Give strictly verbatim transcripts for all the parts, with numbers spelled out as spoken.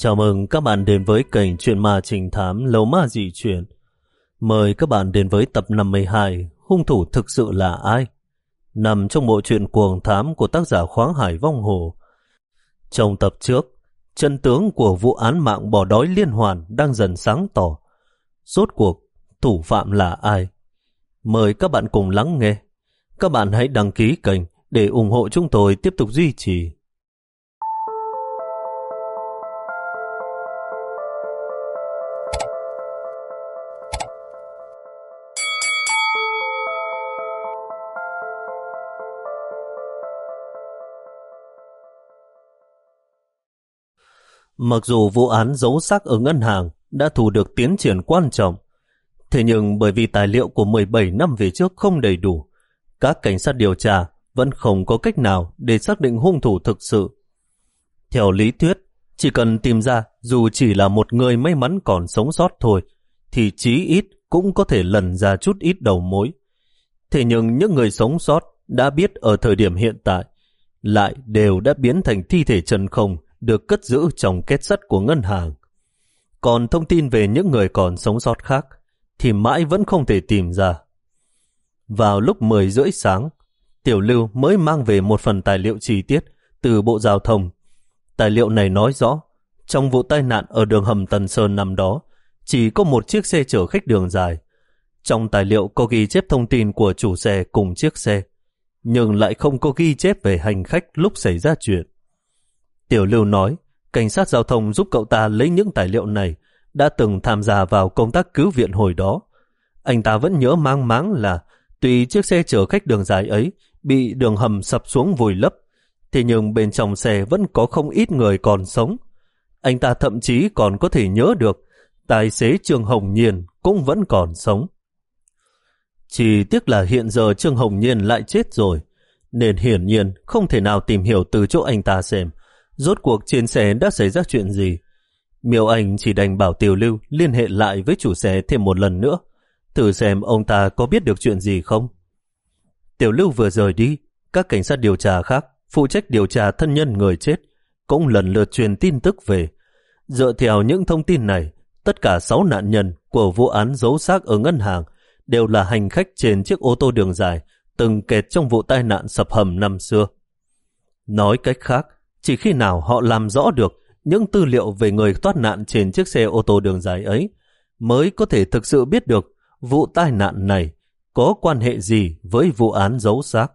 Chào mừng các bạn đến với kênh Chuyện Ma Trinh Thám Lầu Ma Dị Chuyện. Mời các bạn đến với tập năm mươi hai, hung thủ thực sự là ai? Nằm trong bộ truyện Cuồng Thám của tác giả Khoáng Hải Vong Hồ. Trong tập trước, chân tướng của vụ án mạng bỏ đói liên hoàn đang dần sáng tỏ. Rốt cuộc, thủ phạm là ai? Mời các bạn cùng lắng nghe. Các bạn hãy đăng ký kênh để ủng hộ chúng tôi tiếp tục duy trì. Mặc dù vụ án giấu xác ở ngân hàng đã thu được tiến triển quan trọng, thế nhưng bởi vì tài liệu của mười bảy năm về trước không đầy đủ, các cảnh sát điều tra vẫn không có cách nào để xác định hung thủ thực sự. Theo lý thuyết, chỉ cần tìm ra dù chỉ là một người may mắn còn sống sót thôi, thì chí ít cũng có thể lần ra chút ít đầu mối. Thế nhưng những người sống sót đã biết ở thời điểm hiện tại lại đều đã biến thành thi thể chân không được cất giữ trong két sắt của ngân hàng. Còn thông tin về những người còn sống sót khác thì mãi vẫn không thể tìm ra. Vào lúc mười rưỡi sáng, Tiểu Lưu mới mang về một phần tài liệu chi tiết từ Bộ Giao thông. Tài liệu này nói rõ, trong vụ tai nạn ở đường hầm Tân Sơn năm đó, chỉ có một chiếc xe chở khách đường dài. Trong tài liệu có ghi chép thông tin của chủ xe cùng chiếc xe, nhưng lại không có ghi chép về hành khách lúc xảy ra chuyện. Tiểu Lưu nói, cảnh sát giao thông giúp cậu ta lấy những tài liệu này đã từng tham gia vào công tác cứu viện hồi đó. Anh ta vẫn nhớ mang máng là tuy chiếc xe chở khách đường dài ấy bị đường hầm sập xuống vùi lấp, thế nhưng bên trong xe vẫn có không ít người còn sống. Anh ta thậm chí còn có thể nhớ được tài xế Trương Hồng Nhiên cũng vẫn còn sống. Chỉ tiếc là hiện giờ Trương Hồng Nhiên lại chết rồi, nên hiển nhiên không thể nào tìm hiểu từ chỗ anh ta xem rốt cuộc trên xe đã xảy ra chuyện gì. Miêu Anh chỉ đành bảo Tiểu Lưu liên hệ lại với chủ xe thêm một lần nữa, thử xem ông ta có biết được chuyện gì không. Tiểu Lưu vừa rời đi, các cảnh sát điều tra khác phụ trách điều tra thân nhân người chết cũng lần lượt truyền tin tức về. Dựa theo những thông tin này, tất cả sáu nạn nhân của vụ án giấu xác ở ngân hàng đều là hành khách trên chiếc ô tô đường dài từng kẹt trong vụ tai nạn sập hầm năm xưa. Nói cách khác, chỉ khi nào họ làm rõ được những tư liệu về người thoát nạn trên chiếc xe ô tô đường dài ấy mới có thể thực sự biết được vụ tai nạn này có quan hệ gì với vụ án giấu xác.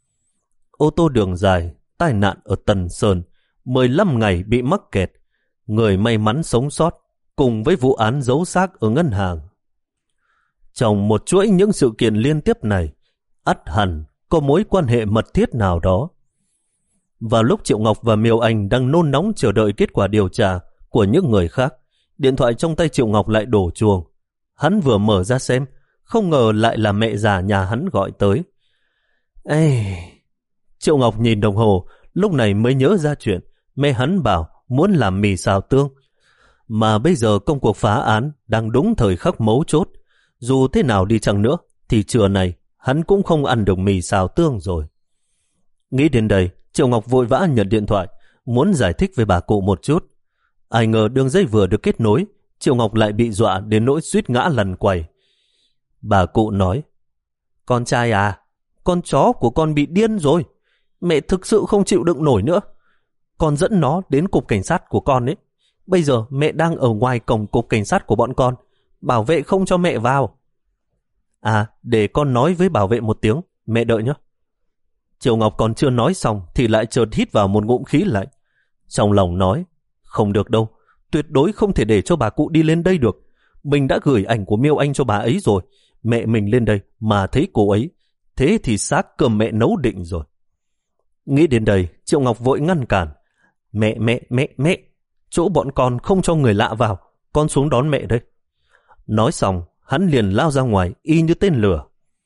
Ô tô đường dài, tai nạn ở Tân Sơn, mười lăm ngày bị mắc kẹt, người may mắn sống sót cùng với vụ án giấu xác ở ngân hàng. Trong một chuỗi những sự kiện liên tiếp này, ắt hẳn có mối quan hệ mật thiết nào đó. Vào lúc Triệu Ngọc và Miêu Anh đang nôn nóng chờ đợi kết quả điều tra của những người khác, điện thoại trong tay Triệu Ngọc lại đổ chuông. Hắn vừa mở ra xem, không ngờ lại là mẹ già nhà hắn gọi tới. Ê... Triệu Ngọc nhìn đồng hồ, lúc này mới nhớ ra chuyện mẹ hắn bảo muốn làm mì xào tương. Mà bây giờ công cuộc phá án đang đúng thời khắc mấu chốt. Dù thế nào đi chăng nữa, thì trưa này hắn cũng không ăn được mì xào tương rồi. Nghĩ đến đây, Triệu Ngọc vội vã nhận điện thoại, muốn giải thích với bà cụ một chút. Ai ngờ đường dây vừa được kết nối, Triệu Ngọc lại bị dọa đến nỗi suýt ngã lăn quay. Bà cụ nói, con trai à, con chó của con bị điên rồi. Mẹ thực sự không chịu đựng nổi nữa. Con dẫn nó đến cục cảnh sát của con ấy. Bây giờ mẹ đang ở ngoài cổng cục cảnh sát của bọn con. Bảo vệ không cho mẹ vào. À, để con nói với bảo vệ một tiếng, mẹ đợi nhé. Triệu Ngọc còn chưa nói xong thì lại chợt hít vào một ngụm khí lạnh. Trong lòng nói, không được đâu, tuyệt đối không thể để cho bà cụ đi lên đây được. Mình đã gửi ảnh của Miêu Anh cho bà ấy rồi. Mẹ mình lên đây mà thấy cô ấy, thế thì xác cơm mẹ nấu định rồi. Nghĩ đến đây, Triệu Ngọc vội ngăn cản. Mẹ, mẹ, mẹ, mẹ, chỗ bọn con không cho người lạ vào, con xuống đón mẹ đây. Nói xong, hắn liền lao ra ngoài y như tên lửa.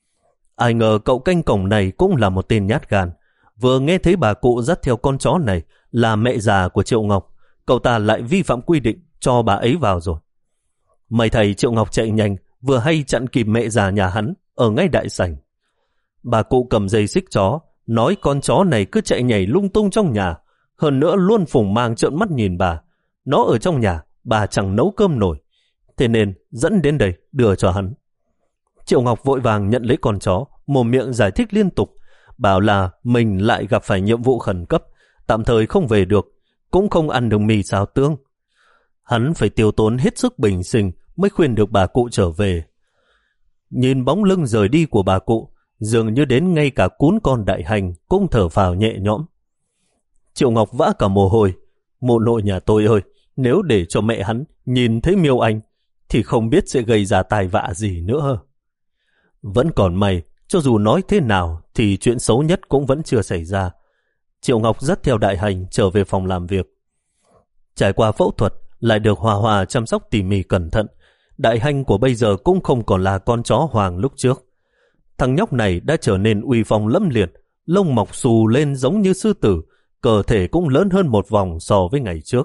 Ai ngờ cậu canh cổng này cũng là một tên nhát gan. Vừa nghe thấy bà cụ dắt theo con chó này là mẹ già của Triệu Ngọc, cậu ta lại vi phạm quy định cho bà ấy vào rồi. May thầy Triệu Ngọc chạy nhanh, vừa hay chặn kịp mẹ già nhà hắn ở ngay đại sảnh. Bà cụ cầm dây xích chó, nói con chó này cứ chạy nhảy lung tung trong nhà, hơn nữa luôn phủng mang trợn mắt nhìn bà. Nó ở trong nhà, bà chẳng nấu cơm nổi, thế nên dẫn đến đây đưa cho hắn. Triệu Ngọc vội vàng nhận lấy con chó, mồm miệng giải thích liên tục, bảo là mình lại gặp phải nhiệm vụ khẩn cấp, tạm thời không về được, cũng không ăn được mì xào tương. Hắn phải tiêu tốn hết sức bình sinh mới khuyên được bà cụ trở về. Nhìn bóng lưng rời đi của bà cụ, dường như đến ngay cả cún con Đại Hành cũng thở phào nhẹ nhõm. Triệu Ngọc vã cả mồ hôi. Mụ nội nhà tôi ơi, nếu để cho mẹ hắn nhìn thấy Miêu Anh thì không biết sẽ gây ra tai vạ gì nữa. Vẫn còn may, cho dù nói thế nào thì chuyện xấu nhất cũng vẫn chưa xảy ra. Triệu Ngọc dắt theo Đại Hành trở về phòng làm việc. Trải qua phẫu thuật, lại được Hòa Hòa chăm sóc tỉ mỉ cẩn thận, Đại Hành của bây giờ cũng không còn là con chó hoàng lúc trước. Thằng nhóc này đã trở nên uy phong lẫm liệt, lông mọc xù lên giống như sư tử, cơ thể cũng lớn hơn một vòng so với ngày trước.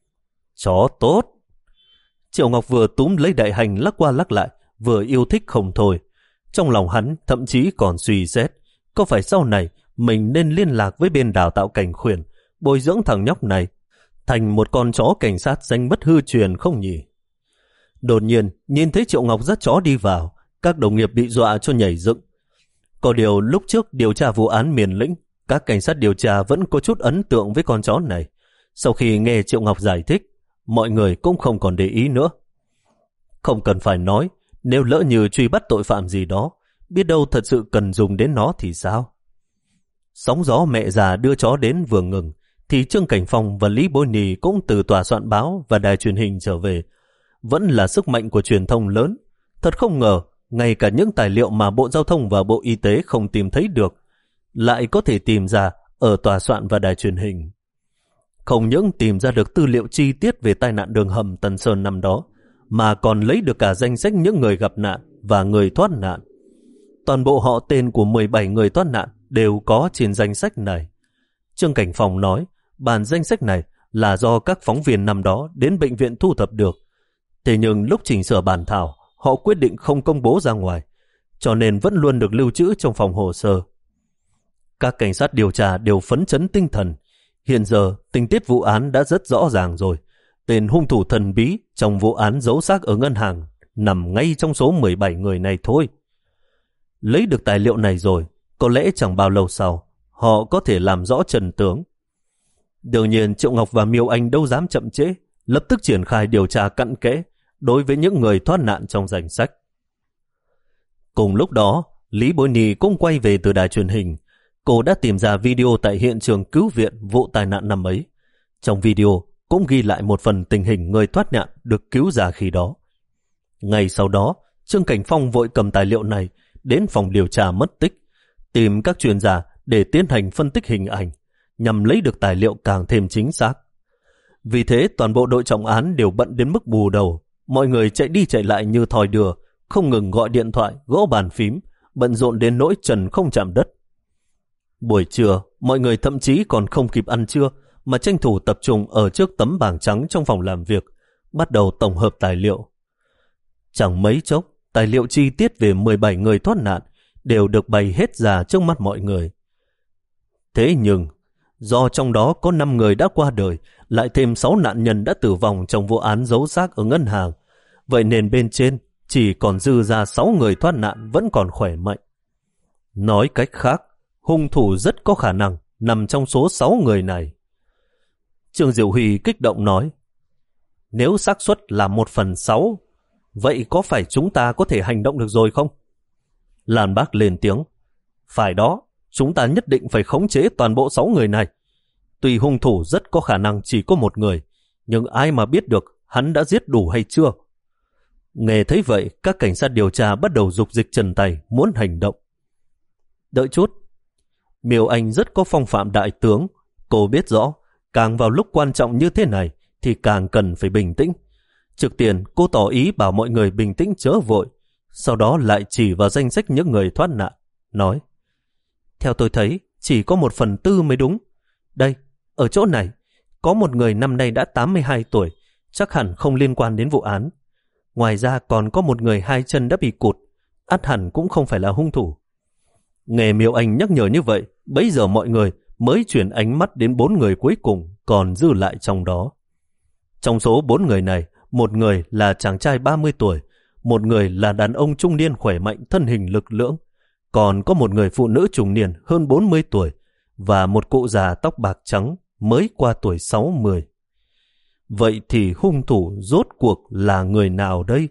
Chó tốt! Triệu Ngọc vừa túm lấy Đại Hành lắc qua lắc lại, vừa yêu thích không thôi. Trong lòng hắn thậm chí còn suy xét, có phải sau này mình nên liên lạc với bên đào tạo cảnh khuyển, bồi dưỡng thằng nhóc này thành một con chó cảnh sát danh bất hư truyền không nhỉ? Đột nhiên, nhìn thấy Triệu Ngọc dắt chó đi vào, các đồng nghiệp bị dọa cho nhảy dựng. Có điều lúc trước điều tra vụ án Miền Lĩnh, các cảnh sát điều tra vẫn có chút ấn tượng với con chó này. Sau khi nghe Triệu Ngọc giải thích, mọi người cũng không còn để ý nữa. Không cần phải nói, nếu lỡ như truy bắt tội phạm gì đó, biết đâu thật sự cần dùng đến nó thì sao? Sóng gió mẹ già đưa chó đến vừa ngừng, thì Trương Cảnh Phong và Lý Bối Nì cũng từ tòa soạn báo và đài truyền hình trở về. Vẫn là sức mạnh của truyền thông lớn. Thật không ngờ, ngay cả những tài liệu mà Bộ Giao thông và Bộ Y tế không tìm thấy được, lại có thể tìm ra ở tòa soạn và đài truyền hình. Không những tìm ra được tư liệu chi tiết về tai nạn đường hầm Tân Sơn năm đó, mà còn lấy được cả danh sách những người gặp nạn và người thoát nạn. Toàn bộ họ tên của mười bảy người thoát nạn đều có trên danh sách này. Trương Cảnh Phong nói, bản danh sách này là do các phóng viên năm đó đến bệnh viện thu thập được. Thế nhưng lúc chỉnh sửa bản thảo, họ quyết định không công bố ra ngoài, cho nên vẫn luôn được lưu trữ trong phòng hồ sơ. Các cảnh sát điều tra đều phấn chấn tinh thần. Hiện giờ, tình tiết vụ án đã rất rõ ràng rồi. Tên hung thủ thần bí trong vụ án giấu xác ở ngân hàng nằm ngay trong số mười bảy người này thôi. Lấy được tài liệu này rồi, có lẽ chẳng bao lâu sau, họ có thể làm rõ trần tướng. Đương nhiên Triệu Ngọc và Miêu Anh đâu dám chậm trễ, lập tức triển khai điều tra cặn kẽ đối với những người thoát nạn trong danh sách. Cùng lúc đó, Lý Bối Nì cũng quay về từ đài truyền hình. Cô đã tìm ra video tại hiện trường cứu viện vụ tai nạn năm ấy. Trong video cũng ghi lại một phần tình hình người thoát nạn được cứu ra khi đó. Ngay sau đó, Trương Cảnh Phong vội cầm tài liệu này đến phòng điều tra mất tích, tìm các chuyên gia để tiến hành phân tích hình ảnh, nhằm lấy được tài liệu càng thêm chính xác. Vì thế toàn bộ đội trọng án đều bận đến mức bù đầu, mọi người chạy đi chạy lại như thoi đưa, không ngừng gọi điện thoại, gõ bàn phím, bận rộn đến nỗi trần không chạm đất. Buổi trưa, mọi người thậm chí còn không kịp ăn trưa mà tranh thủ tập trung ở trước tấm bảng trắng trong phòng làm việc, bắt đầu tổng hợp tài liệu. Chẳng mấy chốc, tài liệu chi tiết về mười bảy người thoát nạn đều được bày hết ra trước mắt mọi người. Thế nhưng, do trong đó có năm người đã qua đời, lại thêm sáu nạn nhân đã tử vong trong vụ án giấu xác ở ngân hàng, vậy nên bên trên chỉ còn dư ra sáu người thoát nạn vẫn còn khỏe mạnh. Nói cách khác, hung thủ rất có khả năng nằm trong số sáu người này. Trương Diệu Huy kích động nói, nếu xác suất là một phần sáu, vậy có phải chúng ta có thể hành động được rồi không? Lan Bác lên tiếng, phải đó, chúng ta nhất định phải khống chế toàn bộ sáu người này. Tuy hung thủ rất có khả năng chỉ có một người, nhưng ai mà biết được hắn đã giết đủ hay chưa? Nghe thấy vậy, các cảnh sát điều tra bắt đầu dục dịch trần tay, muốn hành động. Đợi chút. Miêu Anh rất có phong phạm đại tướng. Cô biết rõ, càng vào lúc quan trọng như thế này thì càng cần phải bình tĩnh. Trước tiên, cô tỏ ý bảo mọi người bình tĩnh chớ vội, sau đó lại chỉ vào danh sách những người thoát nạn, nói, theo tôi thấy, chỉ có một phần tư mới đúng. Đây, ở chỗ này, có một người năm nay đã tám mươi hai tuổi, chắc hẳn không liên quan đến vụ án. Ngoài ra còn có một người hai chân đã bị cụt, ắt hẳn cũng không phải là hung thủ. Nghe Miêu Anh nhắc nhở như vậy, bấy giờ mọi người mới chuyển ánh mắt đến bốn người cuối cùng còn dư lại trong đó. Trong số bốn người này, một người là chàng trai ba mươi tuổi, một người là đàn ông trung niên khỏe mạnh thân hình lực lưỡng, còn có một người phụ nữ trung niên hơn bốn mươi tuổi và một cụ già tóc bạc trắng mới qua tuổi sáu mươi. Vậy thì hung thủ rốt cuộc là người nào đây?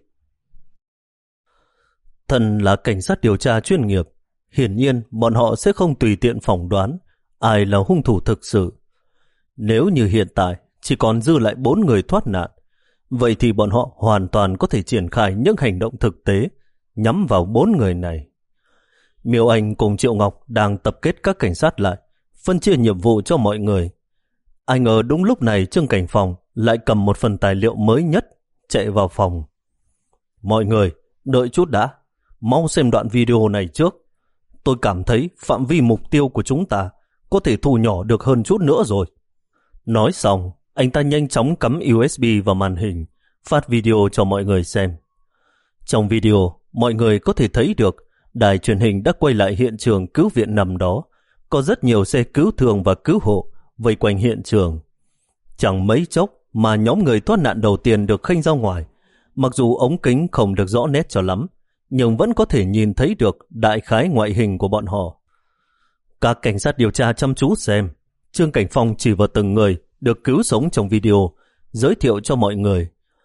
Thân là cảnh sát điều tra chuyên nghiệp, hiển nhiên bọn họ sẽ không tùy tiện phỏng đoán ai là hung thủ thực sự. Nếu như hiện tại chỉ còn dư lại bốn người thoát nạn, vậy thì bọn họ hoàn toàn có thể triển khai những hành động thực tế nhắm vào bốn người này. Miêu Anh cùng Triệu Ngọc đang tập kết các cảnh sát lại, phân chia nhiệm vụ cho mọi người. Ai ngờ đúng lúc này Trương Cảnh Phong lại cầm một phần tài liệu mới nhất chạy vào phòng. Mọi người, đợi chút đã, mau xem đoạn video này trước. Tôi cảm thấy phạm vi mục tiêu của chúng ta có thể thu nhỏ được hơn chút nữa rồi. Nói xong, anh ta nhanh chóng cắm u ét bê vào màn hình, phát video cho mọi người xem. Trong video, mọi người có thể thấy được đài truyền hình đã quay lại hiện trường cứu viện nằm đó. Có rất nhiều xe cứu thương và cứu hộ vây quanh hiện trường. Chẳng mấy chốc mà nhóm người thoát nạn đầu tiên được khênh ra ngoài. Mặc dù ống kính không được rõ nét cho lắm, nhưng vẫn có thể nhìn thấy được đại khái ngoại hình của bọn họ. Các cảnh sát điều tra chăm chú xem. Trương Cảnh Phong chỉ vào từng người được cứu sống trong video, giới thiệu cho mọi người.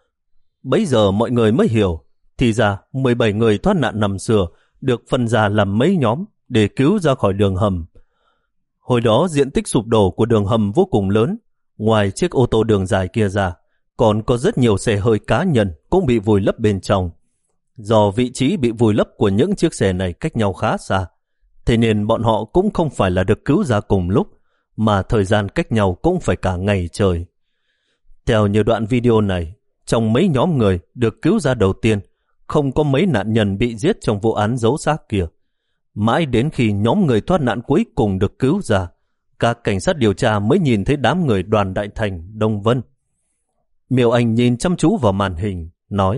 Bấy giờ mọi người mới hiểu, thì ra mười bảy người thoát nạn năm xưa được phân ra làm mấy nhóm để cứu ra khỏi đường hầm. Hồi đó diện tích sụp đổ của đường hầm vô cùng lớn, ngoài chiếc ô tô đường dài kia ra, còn có rất nhiều xe hơi cá nhân cũng bị vùi lấp bên trong. Do vị trí bị vùi lấp của những chiếc xe này cách nhau khá xa, thế nên bọn họ cũng không phải là được cứu ra cùng lúc, mà thời gian cách nhau cũng phải cả ngày trời. Theo như đoạn video này, trong mấy nhóm người được cứu ra đầu tiên, không có mấy nạn nhân bị giết trong vụ án giấu xác kia. Mãi đến khi nhóm người thoát nạn cuối cùng được cứu ra, các cảnh sát điều tra mới nhìn thấy đám người Đoàn Đại Thành, Đông Vân. Miêu Anh nhìn chăm chú vào màn hình, nói: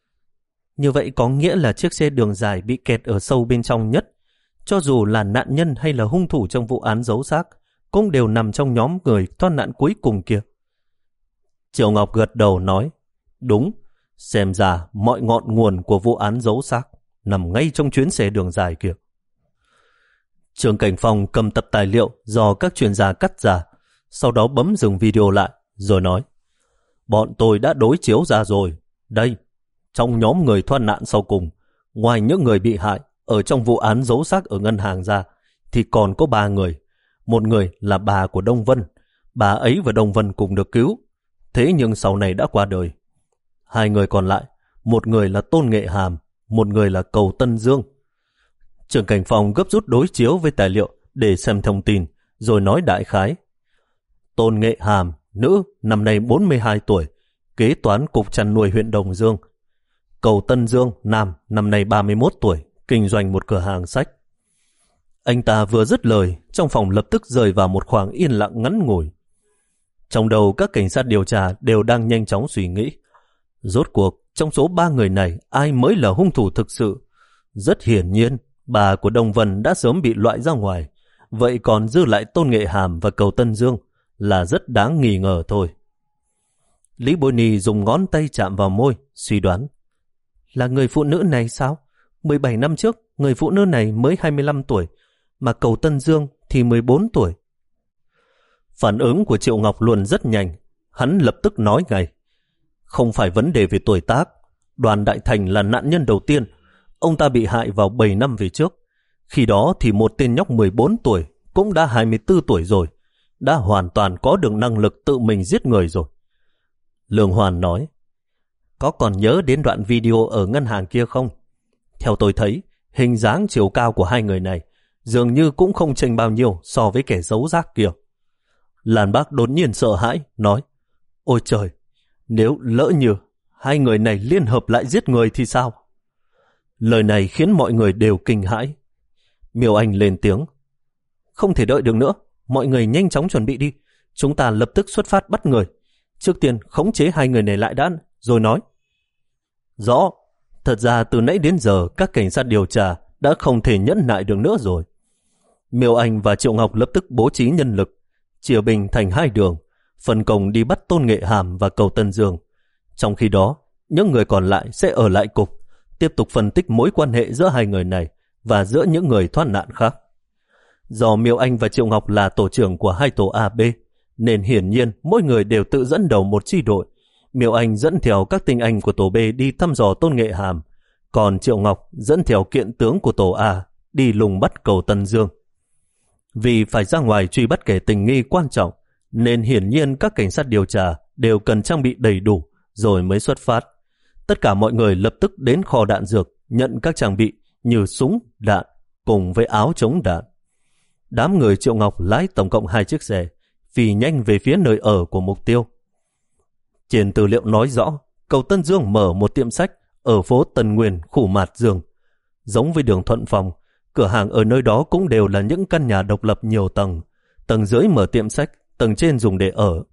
như vậy có nghĩa là chiếc xe đường dài bị kẹt ở sâu bên trong nhất. Cho dù là nạn nhân hay là hung thủ trong vụ án giấu xác, cũng đều nằm trong nhóm người thoát nạn cuối cùng kia. Triệu Ngọc gật đầu nói: đúng, xem ra mọi ngọn nguồn của vụ án giấu xác nằm ngay trong chuyến xe đường dài kia. Trương Cảnh Phong cầm tập tài liệu do các chuyên gia cắt ra, sau đó bấm dừng video lại, rồi nói: bọn tôi đã đối chiếu ra rồi. Đây, trong nhóm người thoát nạn sau cùng, ngoài những người bị hại ở trong vụ án giấu xác ở ngân hàng ra, thì còn có ba người. Một người là bà của Đông Vân, bà ấy và Đông Vân cùng được cứu, thế nhưng sau này đã qua đời. Hai người còn lại, một người là Tôn Nghệ Hàm, một người là Cầu Tân Dương. Trương Cảnh Phong gấp rút đối chiếu với tài liệu để xem thông tin, rồi nói đại khái. Tôn Nghệ Hàm, nữ, năm nay bốn mươi hai tuổi, kế toán cục chăn nuôi huyện Đồng Dương. Cầu Tân Dương, nam, năm nay ba mươi mốt tuổi, kinh doanh một cửa hàng sách. Anh ta vừa dứt lời, trong phòng lập tức rơi vào một khoảng yên lặng ngắn ngủi. Trong đầu các cảnh sát điều tra đều đang nhanh chóng suy nghĩ. Rốt cuộc, trong số ba người này, ai mới là hung thủ thực sự? Rất hiển nhiên, bà của Đông Vân đã sớm bị loại ra ngoài. Vậy còn dư lại Tôn Nghệ Hàm và Cầu Tân Dương là rất đáng nghi ngờ thôi. Lý Bôi Nì dùng ngón tay chạm vào môi, suy đoán. Là người phụ nữ này sao? mười bảy năm trước, người phụ nữ này mới hai mươi lăm tuổi, mà Cầu Tân Dương thì mười bốn tuổi. Phản ứng của Triệu Ngọc luôn rất nhanh. Hắn lập tức nói ngay: không phải vấn đề về tuổi tác. Đoàn Đại Thành là nạn nhân đầu tiên. Ông ta bị hại vào bảy năm về trước. Khi đó thì một tên nhóc mười bốn tuổi cũng đã hai mươi tư tuổi rồi, đã hoàn toàn có được năng lực tự mình giết người rồi. Lương Hoàn nói: có còn nhớ đến đoạn video ở ngân hàng kia không? Theo tôi thấy, hình dáng chiều cao của hai người này dường như cũng không chênh bao nhiêu so với kẻ giấu rác kia. Lan Bác đột nhiên sợ hãi, nói: ôi trời, nếu lỡ như hai người này liên hợp lại giết người thì sao? Lời này khiến mọi người đều kinh hãi. Miêu Anh lên tiếng: không thể đợi được nữa, mọi người nhanh chóng chuẩn bị đi. Chúng ta lập tức xuất phát bắt người. Trước tiên khống chế hai người này lại đã, rồi nói. Rõ, thật ra từ nãy đến giờ các cảnh sát điều tra đã không thể nhẫn nại được nữa rồi. Miêu Anh và Triệu Ngọc lập tức bố trí nhân lực, chia bình thành hai đường, phân công đi bắt Tôn Nghệ Hàm và Cầu Tân Dương. Trong khi đó, những người còn lại sẽ ở lại cục, tiếp tục phân tích mối quan hệ giữa hai người này và giữa những người thoát nạn khác. Do Miêu Anh và Triệu Ngọc là tổ trưởng của hai tổ A B, nên hiển nhiên mỗi người đều tự dẫn đầu một chi đội. Miêu Anh dẫn theo các tinh anh của tổ B đi thăm dò Tôn Nghệ Hàm, còn Triệu Ngọc dẫn theo kiện tướng của tổ A đi lùng bắt Cầu Tân Dương. Vì phải ra ngoài truy bắt kẻ tình nghi quan trọng, nên hiển nhiên các cảnh sát điều tra đều cần trang bị đầy đủ rồi mới xuất phát. Tất cả mọi người lập tức đến kho đạn dược nhận các trang bị như súng, đạn cùng với áo chống đạn. Đám người Triệu Ngọc lái tổng cộng hai chiếc xe, phi nhanh về phía nơi ở của mục tiêu. Trên tư liệu nói rõ, Cầu Tân Dương mở một tiệm sách ở phố Tân Nguyên, khu Mạt Dương. Giống với đường Thuận Phong, cửa hàng ở nơi đó cũng đều là những căn nhà độc lập nhiều tầng. Tầng dưới mở tiệm sách, tầng trên dùng để ở.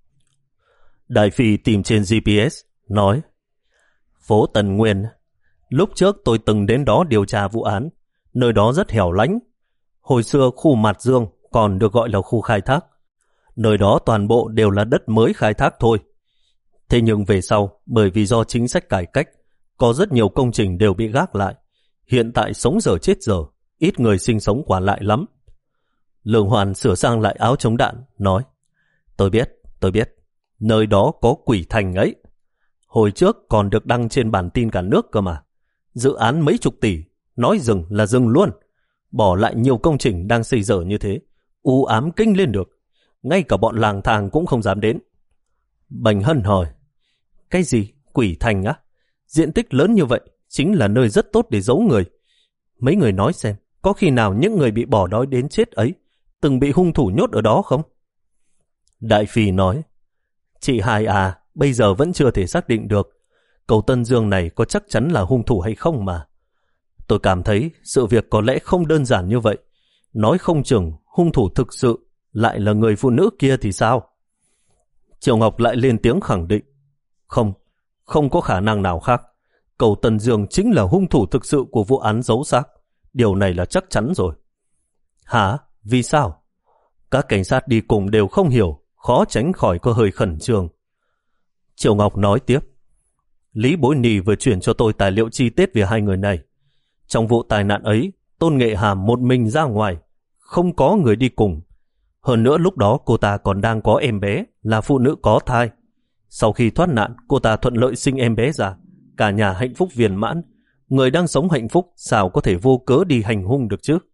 Đại Phi tìm trên G P S, nói: phố Tân Nguyên, lúc trước tôi từng đến đó điều tra vụ án. Nơi đó rất hẻo lánh. Hồi xưa khu Mạt Dương còn được gọi là khu khai thác. Nơi đó toàn bộ đều là đất mới khai thác thôi. Thế nhưng về sau, bởi vì do chính sách cải cách, có rất nhiều công trình đều bị gác lại. Hiện tại sống giờ chết giờ, ít người sinh sống quả lại lắm. Lương Hoàn sửa sang lại áo chống đạn, nói: Tôi biết, tôi biết, nơi đó có quỷ thành ấy. Hồi trước còn được đăng trên bản tin cả nước cơ mà. Dự án mấy chục tỷ, nói dừng là dừng luôn. Bỏ lại nhiều công trình đang xây dở như thế, u ám kinh lên được. Ngay cả bọn làng thàng cũng không dám đến. Bành Hân hỏi: Cái gì? Quỷ thành á? Diện tích lớn như vậy chính là nơi rất tốt để giấu người. Mấy người nói xem, có khi nào những người bị bỏ đói đến chết ấy từng bị hung thủ nhốt ở đó không? Đại Phi nói: Chị Hai à, bây giờ vẫn chưa thể xác định được Cầu Tân Dương này có chắc chắn là hung thủ hay không mà. Tôi cảm thấy sự việc có lẽ không đơn giản như vậy. Nói không chừng hung thủ thực sự lại là người phụ nữ kia thì sao? Triệu Ngọc lại lên tiếng khẳng định: Không, không có khả năng nào khác. Cầu Tân Dương chính là hung thủ thực sự của vụ án giấu xác. Điều này là chắc chắn rồi. Hả? Vì sao? Các cảnh sát đi cùng đều không hiểu, khó tránh khỏi có hơi khẩn trương. Triệu Ngọc nói tiếp: Lý Bối Nì vừa chuyển cho tôi tài liệu chi tiết về hai người này. Trong vụ tai nạn ấy, Tôn Nghệ Hàm một mình ra ngoài, không có người đi cùng. Hơn nữa lúc đó cô ta còn đang có em bé, là phụ nữ có thai. Sau khi thoát nạn, cô ta thuận lợi sinh em bé ra, cả nhà hạnh phúc viên mãn. Người đang sống hạnh phúc sao có thể vô cớ đi hành hung được chứ?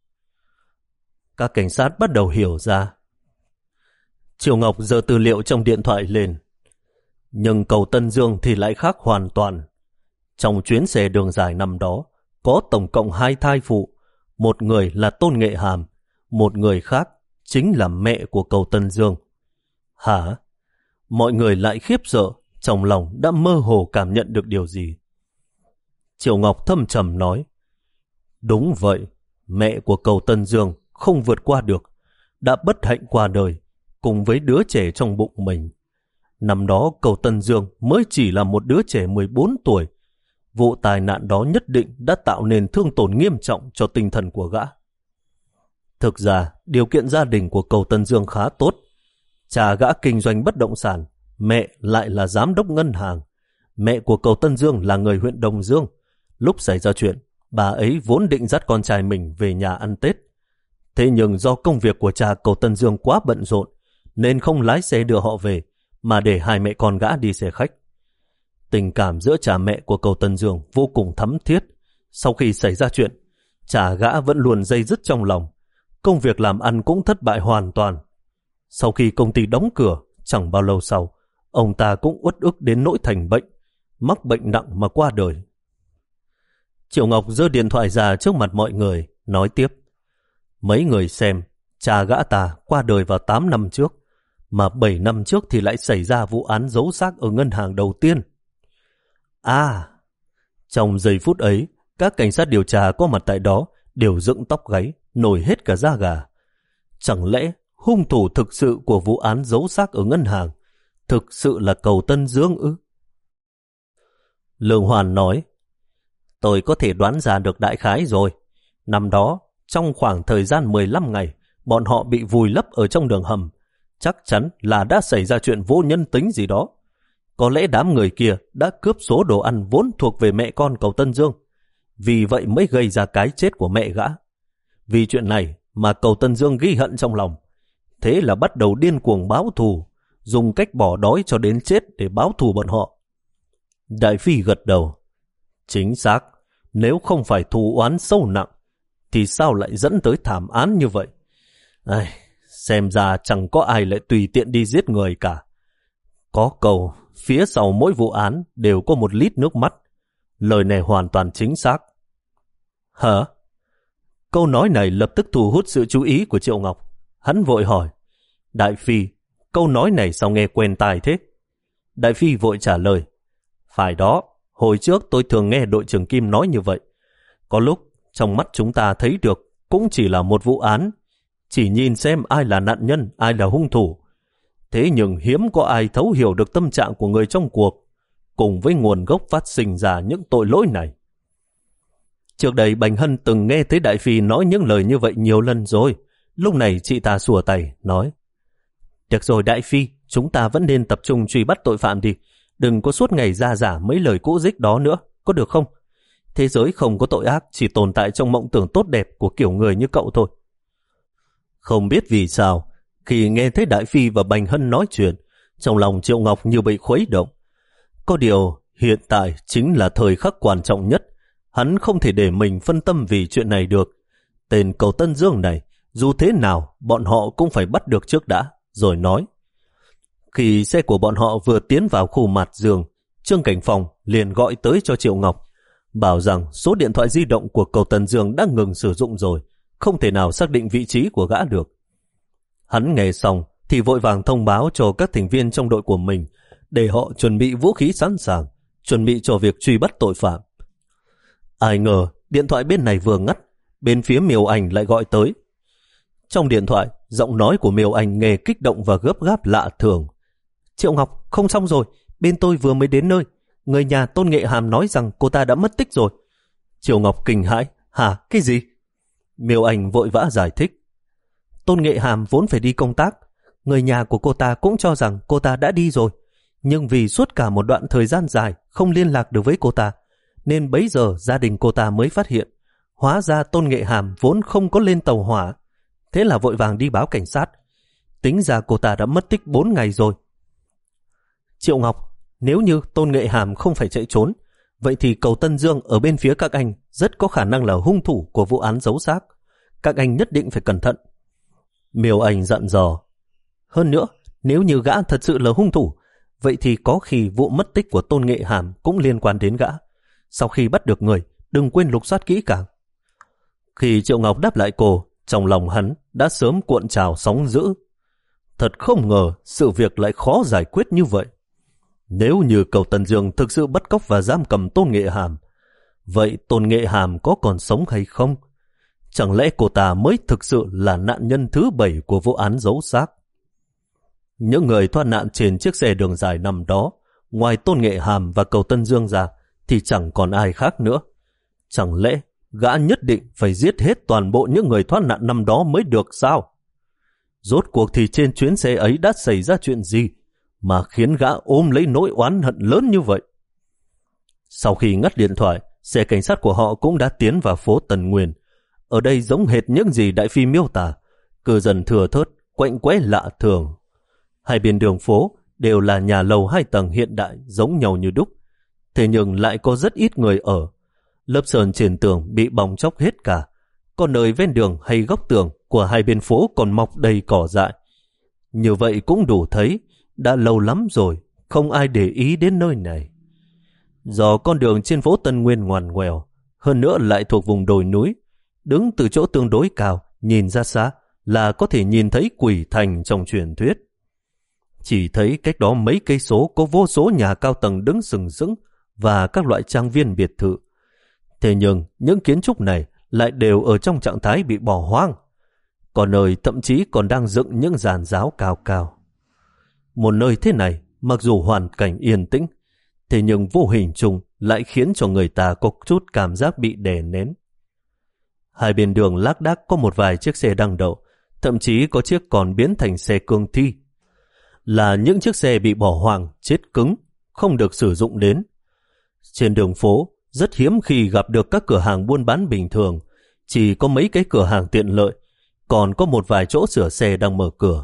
Các cảnh sát bắt đầu hiểu ra. Triều Ngọc giơ tư liệu trong điện thoại lên. Nhưng Cầu Tân Dương thì lại khác hoàn toàn. Trong chuyến xe đường dài năm đó, có tổng cộng hai thai phụ. Một người là Tôn Nghệ Hàm, một người khác chính là mẹ của Cầu Tân Dương. Hả? Mọi người lại khiếp sợ, trong lòng đã mơ hồ cảm nhận được điều gì. Triệu Ngọc thâm trầm nói: Đúng vậy, mẹ của Cầu Tân Dương không vượt qua được, đã bất hạnh qua đời, cùng với đứa trẻ trong bụng mình. Năm đó Cầu Tân Dương mới chỉ là một đứa trẻ mười bốn tuổi. Vụ tai nạn đó nhất định đã tạo nên thương tổn nghiêm trọng cho tinh thần của gã. Thực ra, điều kiện gia đình của Cầu Tân Dương khá tốt. Cha gã kinh doanh bất động sản, mẹ lại là giám đốc ngân hàng. Mẹ của Cầu Tân Dương là người huyện Đồng Dương. Lúc xảy ra chuyện, bà ấy vốn định dắt con trai mình về nhà ăn Tết. Thế nhưng do công việc của cha Cầu Tân Dương quá bận rộn, nên không lái xe đưa họ về, mà để hai mẹ con gã đi xe khách. Tình cảm giữa cha mẹ của Cầu Tân Dương vô cùng thắm thiết. Sau khi xảy ra chuyện, cha gã vẫn luôn day dứt trong lòng. Công việc làm ăn cũng thất bại hoàn toàn. Sau khi công ty đóng cửa, chẳng bao lâu sau, ông ta cũng uất ức đến nỗi thành bệnh, mắc bệnh nặng mà qua đời. Triệu Ngọc giơ điện thoại ra trước mặt mọi người, nói tiếp: Mấy người xem, cha gã ta qua đời vào tám năm trước, mà bảy năm trước thì lại xảy ra vụ án giấu xác ở ngân hàng đầu tiên. À, trong giây phút ấy, các cảnh sát điều tra có mặt tại đó đều dựng tóc gáy, nổi hết cả da gà. Chẳng lẽ hung thủ thực sự của vụ án giấu xác ở ngân hàng thực sự là Cầu Tân Dương ư? Lương Hoàn nói: Tôi có thể đoán ra được đại khái rồi. Năm đó, trong khoảng thời gian mười lăm ngày, bọn họ bị vùi lấp ở trong đường hầm. chắc chắn là đã xảy ra chuyện vô nhân tính gì đó. Có lẽ đám người kia đã cướp số đồ ăn vốn thuộc về mẹ con cậu Tân Dương, vì vậy mới gây ra cái chết của mẹ gã. Vì chuyện này mà cậu Tân Dương ghi hận trong lòng, thế là bắt đầu điên cuồng báo thù, dùng cách bỏ đói cho đến chết để báo thù bọn họ. Đại phi gật đầu. Chính xác, nếu không phải thù oán sâu nặng, thì sao lại dẫn tới thảm án như vậy? Ai, xem ra chẳng có ai lại tùy tiện đi giết người cả. Có câu, phía sau mỗi vụ án đều có một lít nước mắt. Lời này hoàn toàn chính xác. Hả? Câu nói này lập tức thu hút sự chú ý của Triệu Ngọc. Hắn vội hỏi, Đại phi, câu nói này sao nghe quen tai thế? Đại phi vội trả lời, phải đó, hồi trước tôi thường nghe đội trưởng Kim nói như vậy. Có lúc trong mắt chúng ta thấy được cũng chỉ là một vụ án, chỉ nhìn xem ai là nạn nhân, ai là hung thủ. Thế nhưng hiếm có ai thấu hiểu được tâm trạng của người trong cuộc, cùng với nguồn gốc phát sinh ra những tội lỗi này. Trước đây Bành Hân từng nghe thấy Đại phi nói những lời như vậy nhiều lần rồi. Lúc này chị ta xua tay, nói, được rồi Đại phi, chúng ta vẫn nên tập trung truy bắt tội phạm đi. Đừng có suốt ngày ra giả mấy lời cũ dích đó nữa, có được không? Thế giới không có tội ác, chỉ tồn tại trong mộng tưởng tốt đẹp của kiểu người như cậu thôi. Không biết vì sao, khi nghe thấy Đại phi và Bành Hân nói chuyện, trong lòng Triệu Ngọc như bị khuấy động. Có điều, hiện tại chính là thời khắc quan trọng nhất. Hắn không thể để mình phân tâm vì chuyện này được. Tên cậu Tân Dương này, dù thế nào, bọn họ cũng phải bắt được trước đã, rồi nói. Khi xe của bọn họ vừa tiến vào khu Mạt Dương, Trương Cảnh Phong liền gọi tới cho Triệu Ngọc, bảo rằng số điện thoại di động của cậu Tân Dương đã ngừng sử dụng rồi, không thể nào xác định vị trí của gã được. Hắn nghe xong thì vội vàng thông báo cho các thành viên trong đội của mình để họ chuẩn bị vũ khí sẵn sàng, chuẩn bị cho việc truy bắt tội phạm. Ai ngờ điện thoại bên này vừa ngắt, bên phía Miêu Anh lại gọi tới. Trong điện thoại, giọng nói của Miêu Anh nghe kích động và gấp gáp lạ thường. Triệu Ngọc, không xong rồi, bên tôi vừa mới đến nơi. Người nhà Tôn Nghệ Hàm nói rằng cô ta đã mất tích rồi. Triệu Ngọc kinh hãi, hả, cái gì? Miêu Anh vội vã giải thích. Tôn Nghệ Hàm vốn phải đi công tác. Người nhà của cô ta cũng cho rằng cô ta đã đi rồi. Nhưng vì suốt cả một đoạn thời gian dài không liên lạc được với cô ta, nên bấy giờ gia đình cô ta mới phát hiện. Hóa ra Tôn Nghệ Hàm vốn không có lên tàu hỏa. Thế là vội vàng đi báo cảnh sát. Tính ra cô ta đã mất tích bốn ngày rồi. Triệu Ngọc, nếu như Tôn Nghệ Hàm không phải chạy trốn, vậy thì cậu Tân Dương ở bên phía các anh rất có khả năng là hung thủ của vụ án giấu xác. Các anh nhất định phải cẩn thận. Miêu Anh dặn dò. Hơn nữa, nếu như gã thật sự là hung thủ, vậy thì có khi vụ mất tích của Tôn Nghệ Hàm cũng liên quan đến gã. Sau khi bắt được người, đừng quên lục soát kỹ càng. Khi Triệu Ngọc đáp lại cô, trong lòng hắn đã sớm cuộn trào sóng dữ. Thật không ngờ sự việc lại khó giải quyết như vậy. Nếu như cậu Tân Dương thực sự bắt cóc và giam cầm Tôn Nghệ Hàm, vậy Tôn Nghệ Hàm có còn sống hay không? Chẳng lẽ cô ta mới thực sự là nạn nhân thứ bảy của vụ án giấu xác? Những người thoát nạn trên chiếc xe đường dài năm đó, ngoài Tôn Nghệ Hàm và cậu Tân Dương ra, thì chẳng còn ai khác nữa. Chẳng lẽ gã nhất định phải giết hết toàn bộ những người thoát nạn năm đó mới được sao? Rốt cuộc thì trên chuyến xe ấy đã xảy ra chuyện gì mà khiến gã ôm lấy nỗi oán hận lớn như vậy? Sau khi ngắt điện thoại, xe cảnh sát của họ cũng đã tiến vào phố Tần Nguyên. Ở đây giống hệt những gì Đại Phi miêu tả, cư dân thừa thớt, quạnh quẽ lạ thường. Hai bên đường phố đều là nhà lầu hai tầng hiện đại giống nhau như đúc, thế nhưng lại có rất ít người ở. Lớp sơn trên tường bị bong chóc hết cả, còn nơi ven đường hay góc tường của hai bên phố còn mọc đầy cỏ dại. Như vậy cũng đủ thấy đã lâu lắm rồi không ai để ý đến nơi này. Do con đường trên phố Tân Nguyên ngoằn ngoèo, hơn nữa lại thuộc vùng đồi núi, đứng từ chỗ tương đối cao nhìn ra xa là có thể nhìn thấy Quỷ Thành trong truyền thuyết. Chỉ thấy cách đó mấy cây số có vô số nhà cao tầng đứng sừng sững và các loại trang viên biệt thự. Thế nhưng những kiến trúc này lại đều ở trong trạng thái bị bỏ hoang, có nơi thậm chí còn đang dựng những giàn giáo cao cao. Một nơi thế này mặc dù hoàn cảnh yên tĩnh, thế nhưng vô hình chung lại khiến cho người ta có chút cảm giác bị đè nén. Hai bên đường lác đác có một vài chiếc xe đang đậu, thậm chí có chiếc còn biến thành xe cương thi. là những chiếc xe bị bỏ hoang, chết cứng, không được sử dụng đến. Trên đường phố, rất hiếm khi gặp được các cửa hàng buôn bán bình thường, chỉ có mấy cái cửa hàng tiện lợi, còn có một vài chỗ sửa xe đang mở cửa.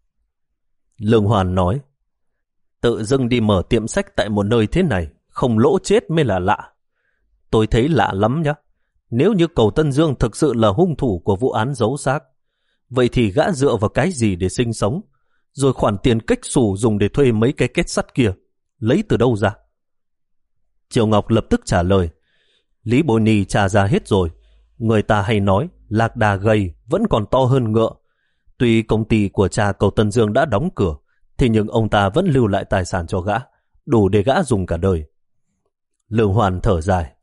Lương Hoàn nói, tự dưng đi mở tiệm sách tại một nơi thế này, không lỗ chết mới là lạ. Tôi thấy lạ lắm nhá. Nếu như Cầu Tân Dương thực sự là hung thủ của vụ án giấu xác, vậy thì gã dựa vào cái gì để sinh sống? Rồi khoản tiền kếch xù dùng để thuê mấy cái kết sắt kia, lấy từ đâu ra? Triệu Ngọc lập tức trả lời, Lý Bồi Nì trả ra hết rồi. Người ta hay nói, lạc đà gầy vẫn còn to hơn ngựa. Tuy công ty của cha Cầu Tân Dương đã đóng cửa, thì nhưng ông ta vẫn lưu lại tài sản cho gã, đủ để gã dùng cả đời. Lương Hoàn thở dài,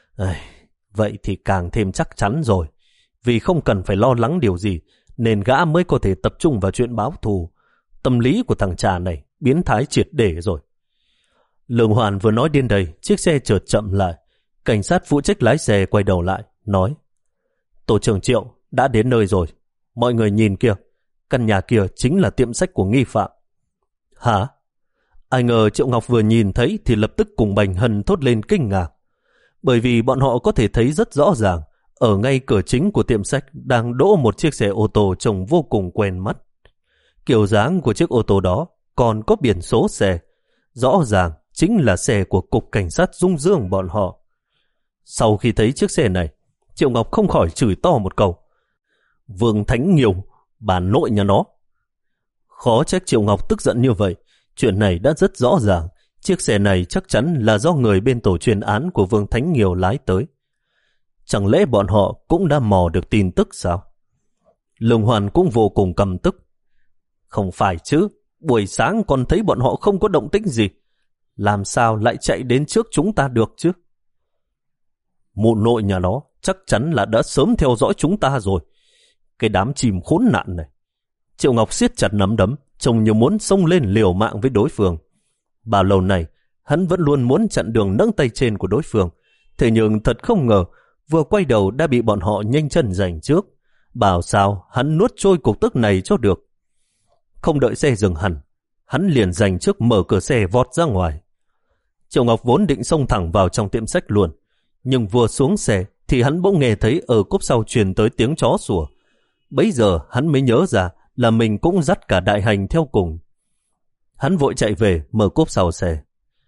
vậy thì càng thêm chắc chắn rồi. Vì không cần phải lo lắng điều gì, nên gã mới có thể tập trung vào chuyện báo thù. Tâm lý của thằng cha này biến thái triệt để rồi. Lương Hoàn vừa nói đến đây, chiếc xe chợt chậm lại. Cảnh sát phụ trách lái xe quay đầu lại, nói, Tổ trưởng Triệu đã đến nơi rồi. Mọi người nhìn kìa, căn nhà kia chính là tiệm sách của nghi phạm. Hả? Ai ngờ Triệu Ngọc vừa nhìn thấy thì lập tức cùng Bành Hân thốt lên kinh ngạc. Bởi vì bọn họ có thể thấy rất rõ ràng, ở ngay cửa chính của tiệm sách đang đỗ một chiếc xe ô tô trông vô cùng quen mắt. Kiểu dáng của chiếc ô tô đó còn có biển số xe, rõ ràng chính là xe của Cục Cảnh sát Dung Dương bọn họ. Sau khi thấy chiếc xe này, Triệu Ngọc không khỏi chửi to một câu, Vương Thánh Nhiều, bà nội nhà nó. Khó trách Triệu Ngọc tức giận như vậy, chuyện này đã rất rõ ràng, chiếc xe này chắc chắn là do người bên tổ chuyên án của Vương Thánh Nhiều lái tới. Chẳng lẽ bọn họ cũng đã mò được tin tức sao? Lương Hoàn cũng vô cùng căm tức. Không phải chứ, buổi sáng còn thấy bọn họ không có động tĩnh gì, làm sao lại chạy đến trước chúng ta được chứ? Mụ nội nhà nó chắc chắn là đã sớm theo dõi chúng ta rồi. Cái đám chìm khốn nạn này. Triệu Ngọc siết chặt nắm đấm, trông như muốn xông lên liều mạng với đối phương. Bao lâu này, hắn vẫn luôn muốn chặn đường nâng tay trên của đối phương. Thế nhưng thật không ngờ, vừa quay đầu đã bị bọn họ nhanh chân giành trước. Bảo sao hắn nuốt trôi cục tức này cho được. Không đợi xe dừng hẳn, hắn liền giành trước mở cửa xe vọt ra ngoài. Triệu Ngọc vốn định xông thẳng vào trong tiệm sách luôn, nhưng vừa xuống xe thì hắn bỗng nghe thấy ở cốp sau truyền tới tiếng chó sủa. Bấy giờ hắn mới nhớ ra là mình cũng dắt cả Đại Hành theo cùng. Hắn vội chạy về mở cốp sau xe,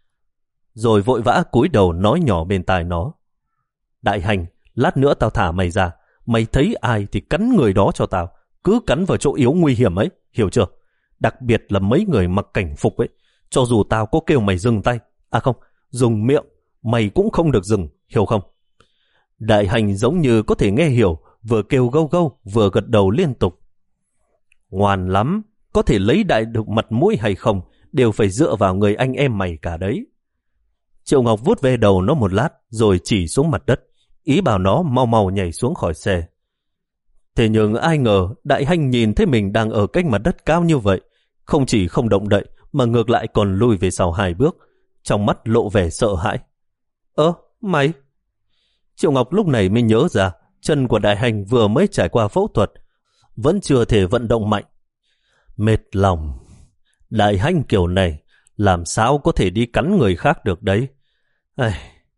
rồi vội vã cúi đầu nói nhỏ bên tai nó, Đại Hành, lát nữa tao thả mày ra, mày thấy ai thì cắn người đó cho tao, cứ cắn vào chỗ yếu nguy hiểm ấy, hiểu chưa? Đặc biệt là mấy người mặc cảnh phục ấy, cho dù tao có kêu mày dừng tay, à không, dùng miệng, mày cũng không được dừng, hiểu không? Đại Hành giống như có thể nghe hiểu, vừa kêu gâu gâu, vừa gật đầu liên tục. Ngoan lắm, có thể lấy đại được mặt mũi hay không, đều phải dựa vào người anh em mày cả đấy. Triệu Ngọc vuốt về đầu nó một lát, rồi chỉ xuống mặt đất, ý bảo nó mau mau nhảy xuống khỏi xe. Thế nhưng ai ngờ Đại Hành nhìn thấy mình đang ở cách mặt đất cao như vậy, không chỉ không động đậy mà ngược lại còn lùi về sau hai bước, trong mắt lộ vẻ sợ hãi. Ơ, mày? Triệu Ngọc lúc này mới nhớ ra chân của Đại Hành vừa mới trải qua phẫu thuật, vẫn chưa thể vận động mạnh. Mệt lòng, Đại Hành kiểu này làm sao có thể đi cắn người khác được đấy. Ai,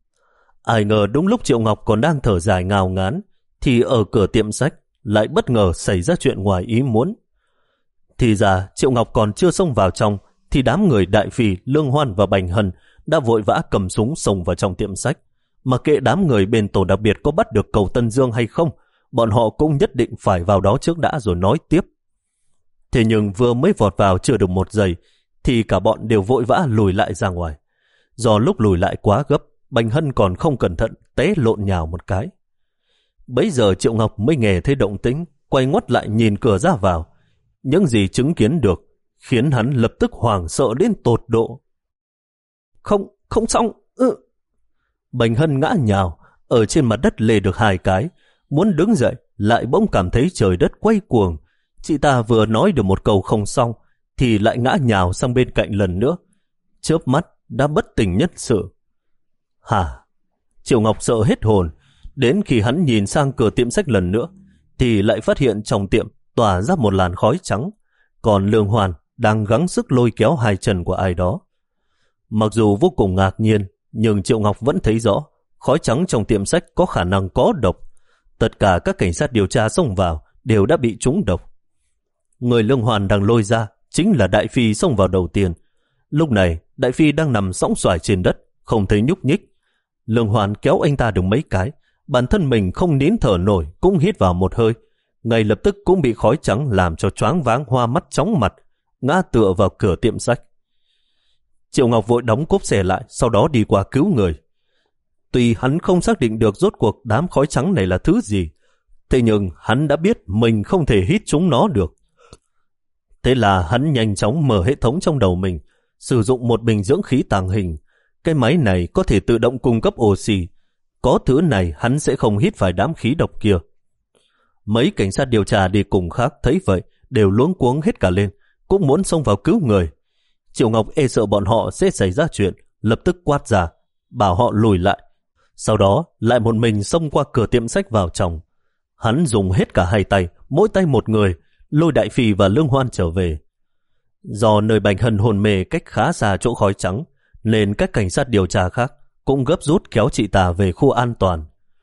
ai ngờ đúng lúc Triệu Ngọc còn đang thở dài ngao ngán, thì ở cửa tiệm sách lại bất ngờ xảy ra chuyện ngoài ý muốn. Thì ra Triệu Ngọc còn chưa xông vào trong, thì đám người Đại Phi, Lương Hoan và Bành Hân đã vội vã cầm súng xông vào trong tiệm sách. Mà kệ đám người bên tổ đặc biệt có bắt được Cầu Tân Dương hay không, bọn họ cũng nhất định phải vào đó trước đã rồi nói tiếp. Thế nhưng vừa mới vọt vào chưa được một giây, thì cả bọn đều vội vã lùi lại ra ngoài. Do lúc lùi lại quá gấp, Bành Hân còn không cẩn thận té lộn nhào một cái. Bấy giờ Triệu Ngọc mới nghe thấy động tĩnh, quay ngoắt lại nhìn cửa ra vào. Những gì chứng kiến được khiến hắn lập tức hoảng sợ đến tột độ. Không, không xong, ừ. Bành Hân ngã nhào, ở trên mặt đất lê được hai cái, muốn đứng dậy lại bỗng cảm thấy trời đất quay cuồng. Chị ta vừa nói được một câu không xong thì lại ngã nhào sang bên cạnh lần nữa, chớp mắt đã bất tỉnh nhân sự. Hả? Triệu Ngọc sợ hết hồn. Đến khi hắn nhìn sang cửa tiệm sách lần nữa thì lại phát hiện trong tiệm tỏa ra một làn khói trắng, còn Lương Hoàn đang gắng sức lôi kéo hai chân của ai đó. Mặc dù vô cùng ngạc nhiên, nhưng Triệu Ngọc vẫn thấy rõ khói trắng trong tiệm sách có khả năng có độc. Tất cả các cảnh sát điều tra xông vào đều đã bị trúng độc. Người Lương Hoàn đang lôi ra chính là Đại Phi xông vào đầu tiên. Lúc này Đại Phi đang nằm sõng xoài trên đất, không thấy nhúc nhích. Lương Hoàn kéo anh ta được mấy cái, bản thân mình không nín thở nổi cũng hít vào một hơi, ngay lập tức cũng bị khói trắng làm cho choáng váng hoa mắt chóng mặt, ngã tựa vào cửa tiệm sách. Triệu Ngọc vội đóng cốp xe lại, sau đó đi qua cứu người. Tuy hắn không xác định được rốt cuộc đám khói trắng này là thứ gì, thế nhưng hắn đã biết mình không thể hít chúng nó được. Thế là hắn nhanh chóng mở hệ thống trong đầu mình, sử dụng một bình dưỡng khí tàng hình. Cái máy này có thể tự động cung cấp oxy. Có thứ này hắn sẽ không hít phải đám khí độc kia. Mấy cảnh sát điều tra đi cùng khác thấy vậy đều luống cuống hết cả lên, cũng muốn xông vào cứu người. Triệu Ngọc e sợ bọn họ sẽ xảy ra chuyện, lập tức quát ra, bảo họ lùi lại. Sau đó lại một mình xông qua cửa tiệm sách vào trong. Hắn dùng hết cả hai tay, mỗi tay một người, lôi Đại Phi và Lương Hoan trở về. Do nơi Bạch Hân hồn mê cách khá xa chỗ khói trắng, nên các cảnh sát điều tra khác cũng gấp rút kéo chị ta về khu an toàn.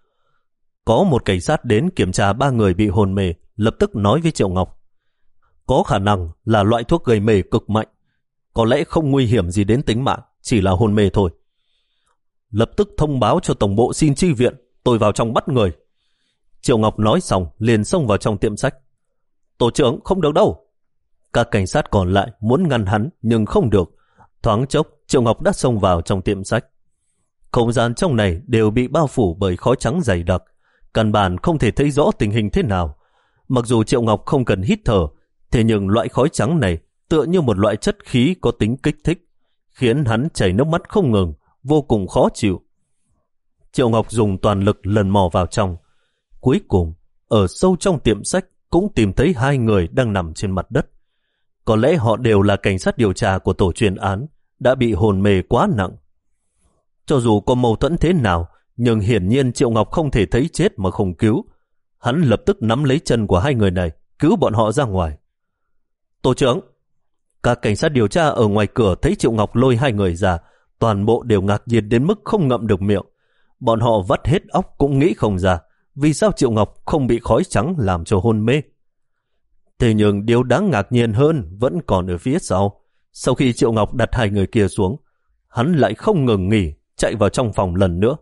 Có một cảnh sát đến kiểm tra ba người bị hồn mê, lập tức nói với Triệu Ngọc, có khả năng là loại thuốc gây mê cực mạnh, có lẽ không nguy hiểm gì đến tính mạng, chỉ là hồn mê thôi. Lập tức thông báo cho tổng bộ xin chi viện, tôi vào trong bắt người. Triệu Ngọc nói xong liền xông vào trong tiệm sách. Tổ trưởng, không được đâu. Các cảnh sát còn lại muốn ngăn hắn nhưng không được. Thoáng chốc Triệu Ngọc đã xông vào trong tiệm sách. Không gian trong này đều bị bao phủ bởi khói trắng dày đặc, căn bản không thể thấy rõ tình hình thế nào. Mặc dù Triệu Ngọc không cần hít thở, thế nhưng loại khói trắng này tựa như một loại chất khí có tính kích thích, khiến hắn chảy nước mắt không ngừng, vô cùng khó chịu. Triệu Ngọc dùng toàn lực lần mò vào trong. Cuối cùng, ở sâu trong tiệm sách cũng tìm thấy hai người đang nằm trên mặt đất. Có lẽ họ đều là cảnh sát điều tra của tổ chuyên án, đã bị hồn mê quá nặng. Cho dù có mâu thuẫn thế nào, nhưng hiển nhiên Triệu Ngọc không thể thấy chết mà không cứu. Hắn lập tức nắm lấy chân của hai người này, cứu bọn họ ra ngoài. Tổ trưởng! Các cảnh sát điều tra ở ngoài cửa thấy Triệu Ngọc lôi hai người ra, toàn bộ đều ngạc nhiên đến mức không ngậm được miệng. Bọn họ vắt hết óc cũng nghĩ không ra vì sao Triệu Ngọc không bị khói trắng làm cho hôn mê. Thế nhưng điều đáng ngạc nhiên hơn vẫn còn ở phía sau. Sau khi Triệu Ngọc đặt hai người kia xuống, hắn lại không ngừng nghỉ chạy vào trong phòng lần nữa.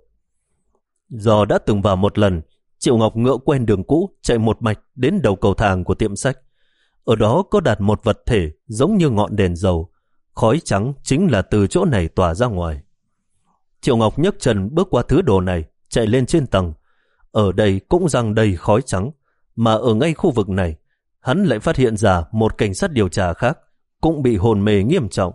Do đã từng vào một lần, Triệu Ngọc ngựa quen đường cũ chạy một mạch đến đầu cầu thang của tiệm sách. Ở đó có đặt một vật thể giống như ngọn đèn dầu. Khói trắng chính là từ chỗ này tỏa ra ngoài. Triệu Ngọc nhấc chân bước qua thứ đồ này, chạy lên trên tầng. Ở đây cũng giăng đầy khói trắng, mà ở ngay khu vực này, hắn lại phát hiện ra một cảnh sát điều tra khác cũng bị hồn mê nghiêm trọng.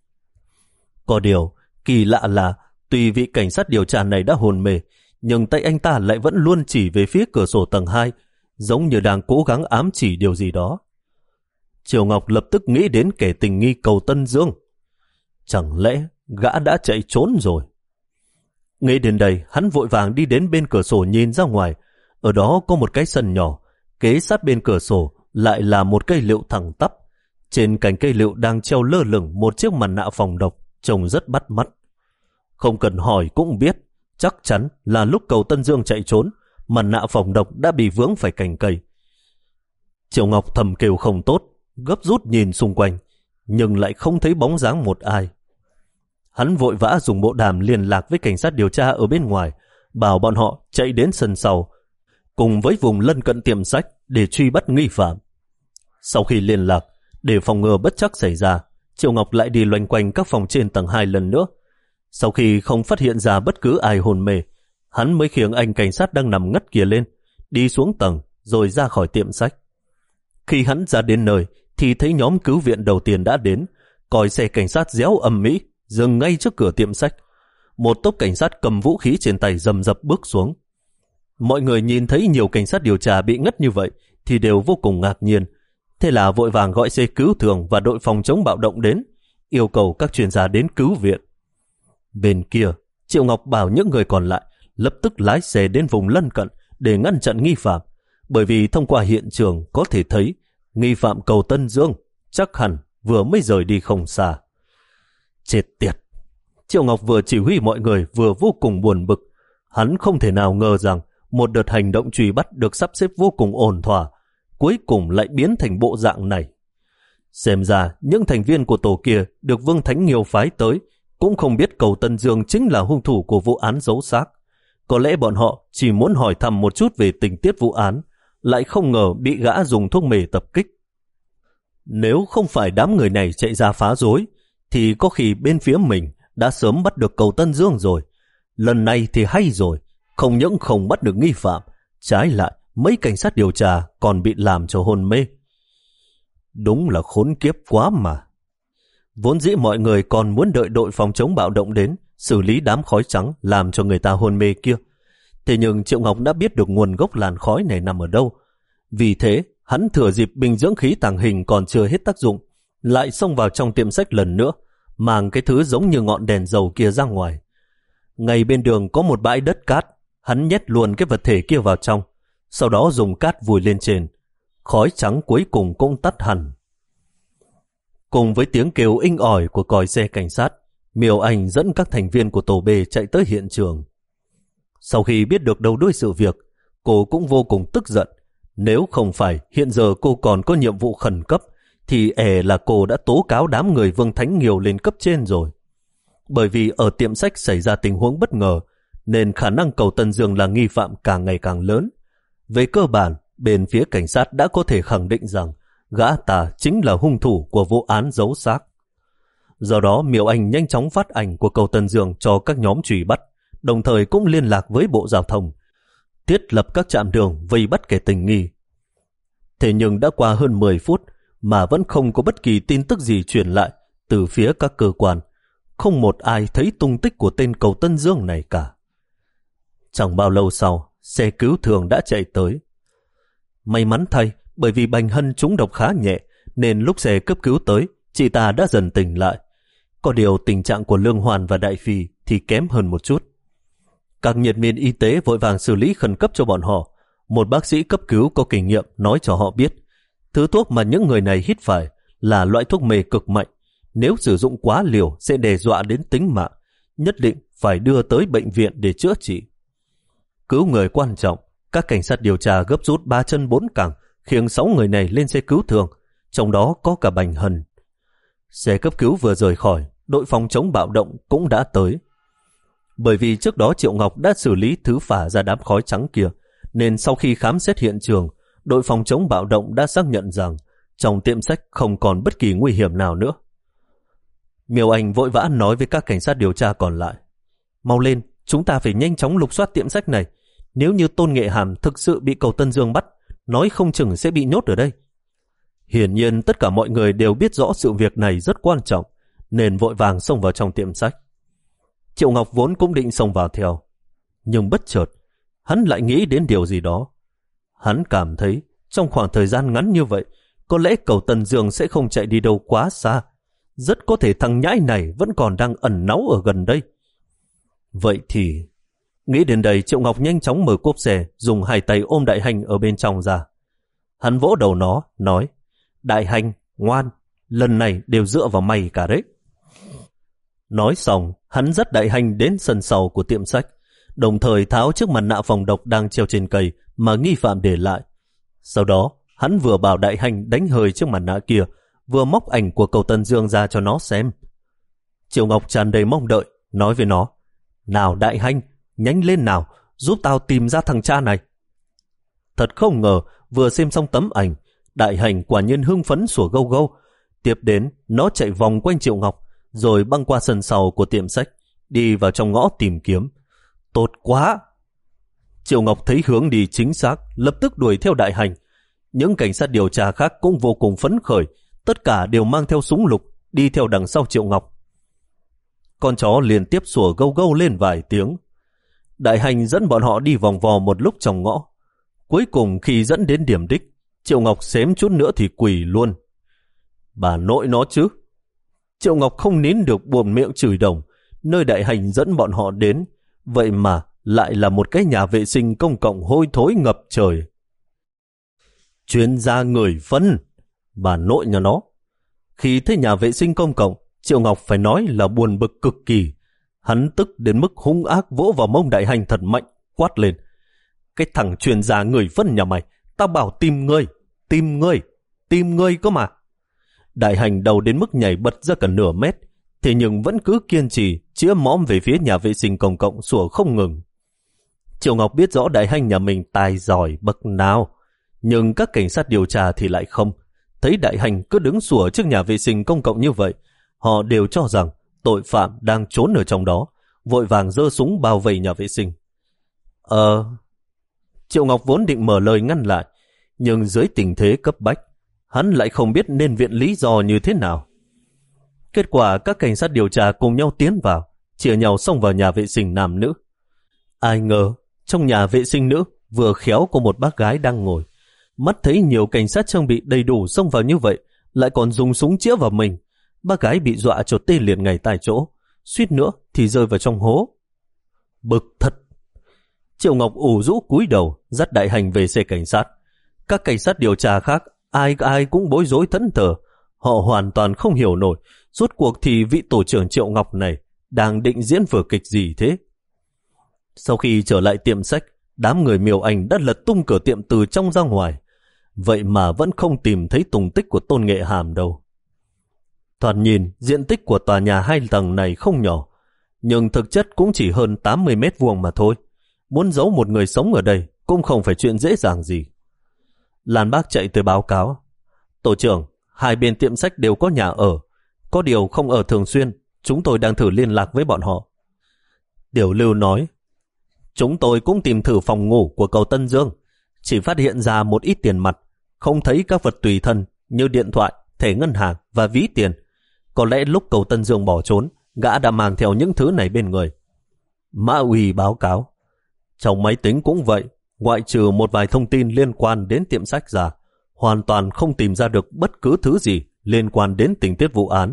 Có điều, kỳ lạ là tuy vị cảnh sát điều tra này đã hồn mê, nhưng tay anh ta lại vẫn luôn chỉ về phía cửa sổ tầng hai, giống như đang cố gắng ám chỉ điều gì đó. Triều Ngọc lập tức nghĩ đến kẻ tình nghi Cầu Tân Dương. Chẳng lẽ gã đã chạy trốn rồi? Nghĩ đến đây, hắn vội vàng đi đến bên cửa sổ nhìn ra ngoài. Ở đó có một cái sân nhỏ, kế sát bên cửa sổ lại là một cây lựu thẳng tắp. Trên cành cây lựu đang treo lơ lửng một chiếc mặt nạ phòng độc, trông rất bắt mắt. Không cần hỏi cũng biết, chắc chắn là lúc Cầu Tân Dương chạy trốn, mặt nạ phòng độc đã bị vướng phải cành cây. Triệu Ngọc thầm kêu không tốt, gấp rút nhìn xung quanh, nhưng lại không thấy bóng dáng một ai. Hắn vội vã dùng bộ đàm liên lạc với cảnh sát điều tra ở bên ngoài, bảo bọn họ chạy đến sân sau, cùng với vùng lân cận tiệm sách để truy bắt nghi phạm. Sau khi liên lạc, để phòng ngừa bất trắc xảy ra, Triệu Ngọc lại đi loanh quanh các phòng trên tầng hai lần nữa. Sau khi không phát hiện ra bất cứ ai hồn mê, hắn mới khiêng anh cảnh sát đang nằm ngất kia lên, đi xuống tầng rồi ra khỏi tiệm sách. Khi hắn ra đến nơi thì thấy nhóm cứu viện đầu tiên đã đến, còi xe cảnh sát réo ầm ĩ dừng ngay trước cửa tiệm sách. Một tốp cảnh sát cầm vũ khí trên tay rầm rập bước xuống. Mọi người nhìn thấy nhiều cảnh sát điều tra bị ngất như vậy thì đều vô cùng ngạc nhiên. Thế là vội vàng gọi xe cứu thương và đội phòng chống bạo động đến, yêu cầu các chuyên gia đến cứu viện. Bên kia, Triệu Ngọc bảo những người còn lại lập tức lái xe đến vùng lân cận để ngăn chặn nghi phạm, bởi vì thông qua hiện trường có thể thấy nghi phạm Cầu Tân Dương chắc hẳn vừa mới rời đi không xa. Chết tiệt! Triệu Ngọc vừa chỉ huy mọi người vừa vô cùng buồn bực. Hắn không thể nào ngờ rằng một đợt hành động truy bắt được sắp xếp vô cùng ổn thỏa, cuối cùng lại biến thành bộ dạng này. Xem ra những thành viên của tổ kia được Vương Thánh Nghiêu phái tới cũng không biết Cầu Tân Dương chính là hung thủ của vụ án giấu xác. Có lẽ bọn họ chỉ muốn hỏi thăm một chút về tình tiết vụ án, lại không ngờ bị gã dùng thuốc mê tập kích. Nếu không phải đám người này chạy ra phá rối, thì có khi bên phía mình đã sớm bắt được Cầu Tân Dương rồi. Lần này thì hay rồi, không những không bắt được nghi phạm, trái lại mấy cảnh sát điều tra còn bị làm cho hôn mê. Đúng là khốn kiếp quá mà. Vốn dĩ mọi người còn muốn đợi đội phòng chống bạo động đến xử lý đám khói trắng làm cho người ta hôn mê kia. Thế nhưng Triệu Ngọc đã biết được nguồn gốc làn khói này nằm ở đâu. Vì thế, hắn thừa dịp bình dưỡng khí tàng hình còn chưa hết tác dụng, lại xông vào trong tiệm sách lần nữa, mang cái thứ giống như ngọn đèn dầu kia ra ngoài. Ngay bên đường có một bãi đất cát, hắn nhét luôn cái vật thể kia vào trong, sau đó dùng cát vùi lên trên. Khói trắng cuối cùng cũng tắt hẳn. Cùng với tiếng kêu inh ỏi của còi xe cảnh sát, Miêu Anh dẫn các thành viên của tổ B chạy tới hiện trường. Sau khi biết được đầu đuôi sự việc, cô cũng vô cùng tức giận. Nếu không phải hiện giờ cô còn có nhiệm vụ khẩn cấp, thì e là cô đã tố cáo đám người Vương Thánh Nghiêu lên cấp trên rồi. Bởi vì ở tiệm sách xảy ra tình huống bất ngờ, nên khả năng Cầu Tân Dương là nghi phạm càng ngày càng lớn. Về cơ bản, bên phía cảnh sát đã có thể khẳng định rằng gã ta chính là hung thủ của vụ án giấu xác. Do đó Miêu Anh nhanh chóng phát ảnh của Cầu Tân Dương cho các nhóm truy bắt, đồng thời cũng liên lạc với Bộ Giao thông, thiết lập các trạm đường vây bắt kẻ tình nghi. Thế nhưng đã qua hơn mười phút mà vẫn không có bất kỳ tin tức gì truyền lại từ phía các cơ quan. Không một ai thấy tung tích của tên Cầu Tân Dương này cả. Chẳng bao lâu sau, xe cứu thương đã chạy tới. May mắn thay, bởi vì Bành Hân trúng độc khá nhẹ, nên lúc xe cấp cứu tới, chị ta đã dần tỉnh lại. Có điều tình trạng của Lương Hoàn và Đại Phi thì kém hơn một chút. Các nhân viên y tế vội vàng xử lý khẩn cấp cho bọn họ. Một bác sĩ cấp cứu có kinh nghiệm nói cho họ biết, thứ thuốc mà những người này hít phải là loại thuốc mê cực mạnh. Nếu sử dụng quá liều sẽ đe dọa đến tính mạng, nhất định phải đưa tới bệnh viện để chữa trị. Cứu người quan trọng, các cảnh sát điều tra gấp rút ba chân bốn cẳng khiêng sáu người này lên xe cứu thương, trong đó có cả Bành Hân. Xe cấp cứu vừa rời khỏi, đội phòng chống bạo động cũng đã tới. Bởi vì trước đó Triệu Ngọc đã xử lý thứ phả ra đám khói trắng kia, nên sau khi khám xét hiện trường, đội phòng chống bạo động đã xác nhận rằng trong tiệm sách không còn bất kỳ nguy hiểm nào nữa. Miêu Anh vội vã nói với các cảnh sát điều tra còn lại, mau lên, chúng ta phải nhanh chóng lục soát tiệm sách này. Nếu như Tôn Nghệ Hàm thực sự bị Cầu Tân Dương bắt, nói không chừng sẽ bị nhốt ở đây. Hiển nhiên tất cả mọi người đều biết rõ sự việc này rất quan trọng, nên vội vàng xông vào trong tiệm sách. Triệu Ngọc vốn cũng định xông vào theo, nhưng bất chợt hắn lại nghĩ đến điều gì đó. Hắn cảm thấy trong khoảng thời gian ngắn như vậy, có lẽ Cầu Tân Dương sẽ không chạy đi đâu quá xa. Rất có thể thằng nhãi này vẫn còn đang ẩn náu ở gần đây. Vậy thì... Nghĩ đến đây, Triệu Ngọc nhanh chóng mở cốp xe, dùng hai tay ôm Đại Hành ở bên trong ra. Hắn vỗ đầu nó, nói, Đại Hành, ngoan, lần này đều dựa vào mày cả đấy. Nói xong, hắn dắt Đại Hành đến sân sau của tiệm sách, đồng thời tháo chiếc mặt nạ phòng độc đang treo trên cây mà nghi phạm để lại. Sau đó, hắn vừa bảo Đại Hành đánh hơi chiếc mặt nạ kia, vừa móc ảnh của Cầu Tân Dương ra cho nó xem. Triệu Ngọc tràn đầy mong đợi, nói với nó, nào Đại Hành, nhanh lên nào, giúp tao tìm ra thằng cha này. Thật không ngờ, vừa xem xong tấm ảnh, Đại Hành quả nhiên hưng phấn sủa gâu gâu. Tiếp đến, nó chạy vòng quanh Triệu Ngọc, rồi băng qua sân sau của tiệm sách, đi vào trong ngõ tìm kiếm. Tốt quá! Triệu Ngọc thấy hướng đi chính xác, lập tức đuổi theo Đại Hành. Những cảnh sát điều tra khác cũng vô cùng phấn khởi, tất cả đều mang theo súng lục, đi theo đằng sau Triệu Ngọc. Con chó liên tiếp sủa gâu gâu lên vài tiếng. Đại Hành dẫn bọn họ đi vòng vò một lúc trong ngõ. Cuối cùng khi dẫn đến điểm đích, Triệu Ngọc xém chút nữa thì quỳ luôn. Bà nội nó chứ. Triệu Ngọc không nín được buồm miệng chửi đồng. Nơi Đại Hành dẫn bọn họ đến, vậy mà lại là một cái nhà vệ sinh công cộng hôi thối ngập trời. Chuyên gia người phân. Bà nội nhà nó. Khi thấy nhà vệ sinh công cộng, Triệu Ngọc phải nói là buồn bực cực kỳ. Hắn tức đến mức hung ác vỗ vào mông Đại Hành thật mạnh, quát lên. Cái thằng chuyên gia người Vân nhà mày, tao bảo tìm ngươi, tìm ngươi, tìm ngươi cơ mà. Đại Hành đầu đến mức nhảy bật ra cả nửa mét, thế nhưng vẫn cứ kiên trì chĩa mõm về phía nhà vệ sinh công cộng sủa không ngừng. Triệu Ngọc biết rõ Đại Hành nhà mình tài giỏi bậc nào, nhưng các cảnh sát điều tra thì lại không. Thấy Đại Hành cứ đứng sủa trước nhà vệ sinh công cộng như vậy, họ đều cho rằng tội phạm đang trốn ở trong đó, vội vàng giơ súng bao vây nhà vệ sinh. Ờ... Triệu Ngọc vốn định mở lời ngăn lại, nhưng dưới tình thế cấp bách, hắn lại không biết nên viện lý do như thế nào. Kết quả các cảnh sát điều tra cùng nhau tiến vào, chia nhau xông vào nhà vệ sinh nam nữ. Ai ngờ, trong nhà vệ sinh nữ vừa khéo có một bác gái đang ngồi. Mắt thấy nhiều cảnh sát trang bị đầy đủ xông vào như vậy, lại còn dùng súng chĩa vào mình. Bác gái bị dọa cho tê liệt ngay tại chỗ, suýt nữa thì rơi vào trong hố. Bực thật! Triệu Ngọc ủ rũ cúi đầu, dắt Đại Hành về xe cảnh sát. Các cảnh sát điều tra khác, ai ai cũng bối rối thẫn thờ. Họ hoàn toàn không hiểu nổi, rốt cuộc thì vị tổ trưởng Triệu Ngọc này đang định diễn vở kịch gì thế. Sau khi trở lại tiệm sách, đám người Miêu Anh đã lật tung cửa tiệm từ trong ra ngoài. Vậy mà vẫn không tìm thấy tung tích của Tôn Nghệ Hàm đâu. Thoạt nhìn, diện tích của tòa nhà hai tầng này không nhỏ, nhưng thực chất cũng chỉ hơn tám mươi mét vuông mà thôi. Muốn giấu một người sống ở đây cũng không phải chuyện dễ dàng gì. Lan Bác chạy tới báo cáo. Tổ trưởng, hai bên tiệm sách đều có nhà ở, có điều không ở thường xuyên, chúng tôi đang thử liên lạc với bọn họ. Tiểu Lưu nói, chúng tôi cũng tìm thử phòng ngủ của cậu Tân Dương, chỉ phát hiện ra một ít tiền mặt, không thấy các vật tùy thân như điện thoại, thẻ ngân hàng và ví tiền. Có lẽ lúc cậu Tân Dương bỏ trốn, gã đã mang theo những thứ này bên người. Mã Uy báo cáo, trong máy tính cũng vậy, ngoại trừ một vài thông tin liên quan đến tiệm sách ra, hoàn toàn không tìm ra được bất cứ thứ gì liên quan đến tình tiết vụ án.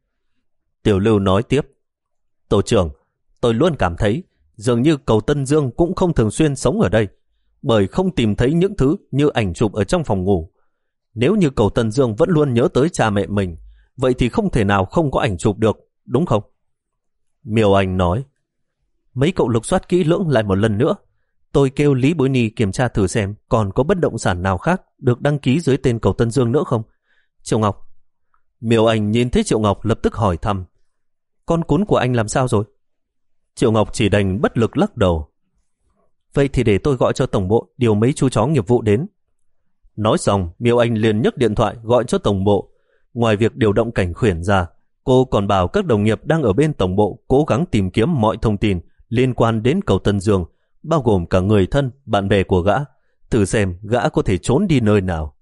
Tiểu Lưu nói tiếp, tổ trưởng, tôi luôn cảm thấy dường như cậu Tân Dương cũng không thường xuyên sống ở đây, bởi không tìm thấy những thứ như ảnh chụp ở trong phòng ngủ. Nếu như cậu Tân Dương vẫn luôn nhớ tới cha mẹ mình, vậy thì không thể nào không có ảnh chụp được, đúng không? Miêu Anh nói, mấy cậu lục soát kỹ lưỡng lại một lần nữa. Tôi kêu Lý Bối Ni kiểm tra thử xem còn có bất động sản nào khác được đăng ký dưới tên cậu Tân Dương nữa không. Triệu Ngọc. Miêu Anh nhìn thấy Triệu Ngọc lập tức hỏi thăm, con cún của anh làm sao rồi? Triệu Ngọc chỉ đành bất lực lắc đầu. Vậy thì để tôi gọi cho tổng bộ điều mấy chú chó nghiệp vụ đến. Nói xong, Miêu Anh liền nhấc điện thoại gọi cho tổng bộ. Ngoài việc điều động cảnh khuyển ra, cô còn bảo các đồng nghiệp đang ở bên tổng bộ cố gắng tìm kiếm mọi thông tin liên quan đến cậu Tân Dương, bao gồm cả người thân, bạn bè của gã, thử xem gã có thể trốn đi nơi nào.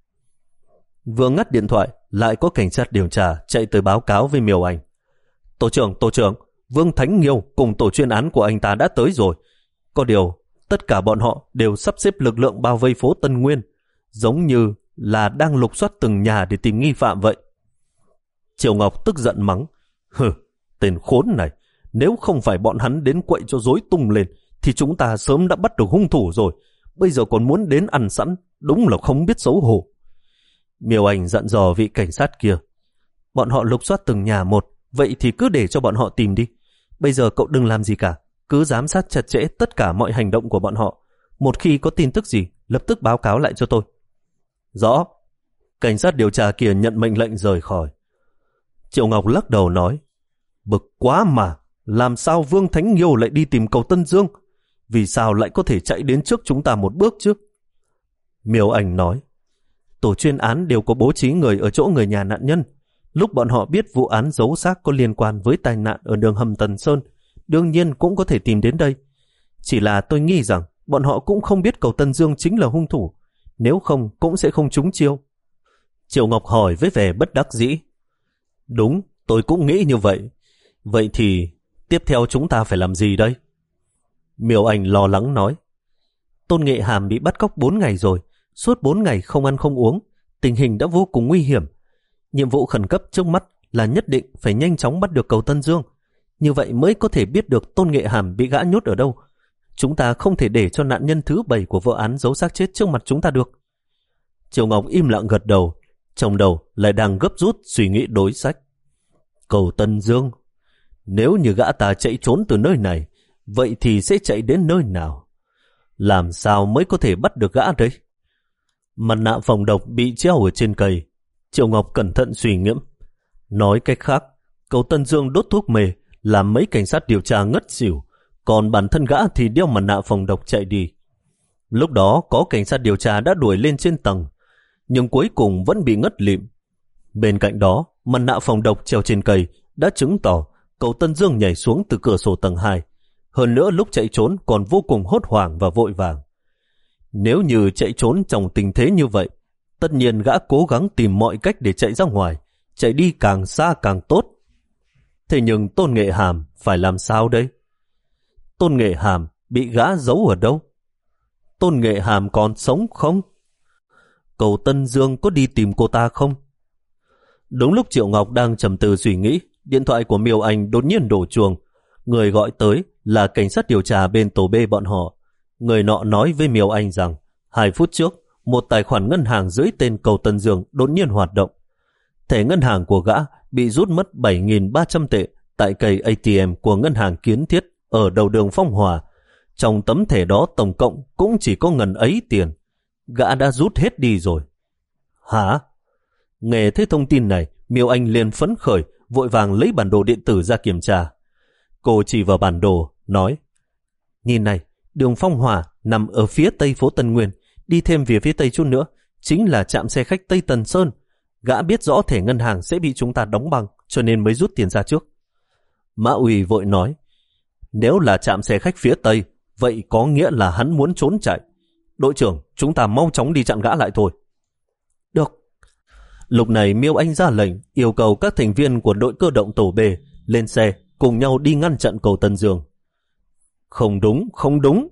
Vừa ngắt điện thoại, lại có cảnh sát điều tra chạy tới báo cáo với Miêu Anh. Tổ trưởng, tổ trưởng, Vương Thánh Nghiêu cùng tổ chuyên án của anh ta đã tới rồi. Có điều, tất cả bọn họ đều sắp xếp lực lượng bao vây phố Tân Nguyên, giống như là đang lục soát từng nhà để tìm nghi phạm vậy. Triệu Ngọc tức giận mắng, hừ, tên khốn này, nếu không phải bọn hắn đến quậy cho rối tung lên, thì chúng ta sớm đã bắt được hung thủ rồi, bây giờ còn muốn đến ăn sẵn, đúng là không biết xấu hổ. Miêu Anh dặn dò vị cảnh sát kia, bọn họ lục soát từng nhà một, vậy thì cứ để cho bọn họ tìm đi. Bây giờ cậu đừng làm gì cả, cứ giám sát chặt chẽ tất cả mọi hành động của bọn họ. Một khi có tin tức gì, lập tức báo cáo lại cho tôi. Rõ. Cảnh sát điều tra kia nhận mệnh lệnh rời khỏi. Triệu Ngọc lắc đầu nói, bực quá mà, làm sao Vương Thánh Nghiêu lại đi tìm cậu Tân Dương? Vì sao lại có thể chạy đến trước chúng ta một bước chứ? Miêu Anh nói, tổ chuyên án đều có bố trí người ở chỗ người nhà nạn nhân. Lúc bọn họ biết vụ án giấu xác có liên quan với tai nạn ở đường hầm Tần Sơn, đương nhiên cũng có thể tìm đến đây. Chỉ là tôi nghĩ rằng bọn họ cũng không biết cậu Tân Dương chính là hung thủ, nếu không cũng sẽ không trúng chiêu. Triệu Ngọc hỏi với vẻ bất đắc dĩ. Đúng, tôi cũng nghĩ như vậy. Vậy thì tiếp theo chúng ta phải làm gì đây? Miêu Anh lo lắng nói, Tôn Nghệ Hàm bị bắt cóc bốn ngày rồi, suốt bốn ngày không ăn không uống, tình hình đã vô cùng nguy hiểm. Nhiệm vụ khẩn cấp trước mắt là nhất định phải nhanh chóng bắt được cậu Tân Dương, như vậy mới có thể biết được Tôn Nghệ Hàm bị gã nhốt ở đâu. Chúng ta không thể để cho nạn nhân thứ bảy của vụ án giấu xác chết trước mặt chúng ta được. Triệu Ngọc im lặng gật đầu, trong đầu lại đang gấp rút suy nghĩ đối sách. Cầu Tân Dương, nếu như gã ta chạy trốn từ nơi này, vậy thì sẽ chạy đến nơi nào? Làm sao mới có thể bắt được gã đấy? Mặt nạ phòng độc bị treo ở trên cây. Triệu Ngọc cẩn thận suy ngẫm. Nói cách khác, Cầu Tân Dương đốt thuốc mê làm mấy cảnh sát điều tra ngất xỉu, còn bản thân gã thì đeo mặt nạ phòng độc chạy đi. Lúc đó có cảnh sát điều tra đã đuổi lên trên tầng, nhưng cuối cùng vẫn bị ngất lịm. Bên cạnh đó, mặt nạ phòng độc treo trên cây đã chứng tỏ Cầu Tân Dương nhảy xuống từ cửa sổ tầng hai. Hơn nữa lúc chạy trốn còn vô cùng hốt hoảng và vội vàng. Nếu như chạy trốn trong tình thế như vậy, tất nhiên gã cố gắng tìm mọi cách để chạy ra ngoài, chạy đi càng xa càng tốt. Thế nhưng Tôn Nghệ Hàm phải làm sao đây? Tôn Nghệ Hàm bị gã giấu ở đâu? Tôn Nghệ Hàm còn sống không? Cầu Tân Dương có đi tìm cô ta không? Đúng lúc Triệu Ngọc đang trầm tư suy nghĩ, điện thoại của Miêu Anh đột nhiên đổ chuông. Người gọi tới là cảnh sát điều tra bên tổ B bọn họ. Người nọ nói với Miêu Anh rằng hai phút trước, một tài khoản ngân hàng dưới tên Cầu Tân Dương đột nhiên hoạt động. Thẻ ngân hàng của gã bị rút mất bảy nghìn ba trăm tệ tại cây a tê em của ngân hàng Kiến Thiết ở đầu đường Phong Hòa. Trong tấm thẻ đó tổng cộng cũng chỉ có ngần ấy tiền. Gã đã rút hết đi rồi. Hả? Nghe thấy thông tin này, Miêu Anh liền phấn khởi, vội vàng lấy bản đồ điện tử ra kiểm tra. Cô chỉ vào bản đồ, nói: Nhìn này, đường Phong Hòa nằm ở phía tây phố Tân Nguyên, đi thêm về phía tây chút nữa, chính là trạm xe khách Tây Tần Sơn. Gã biết rõ thẻ ngân hàng sẽ bị chúng ta đóng băng, cho nên mới rút tiền ra trước. Mã Uy vội nói: Nếu là trạm xe khách phía tây, vậy có nghĩa là hắn muốn trốn chạy. Đội trưởng, chúng ta mau chóng đi chặn gã lại thôi. Được. Lúc này Miêu Anh ra lệnh yêu cầu các thành viên của đội cơ động tổ B lên xe cùng nhau đi ngăn chặn Cầu Tân Dương. Không đúng, không đúng.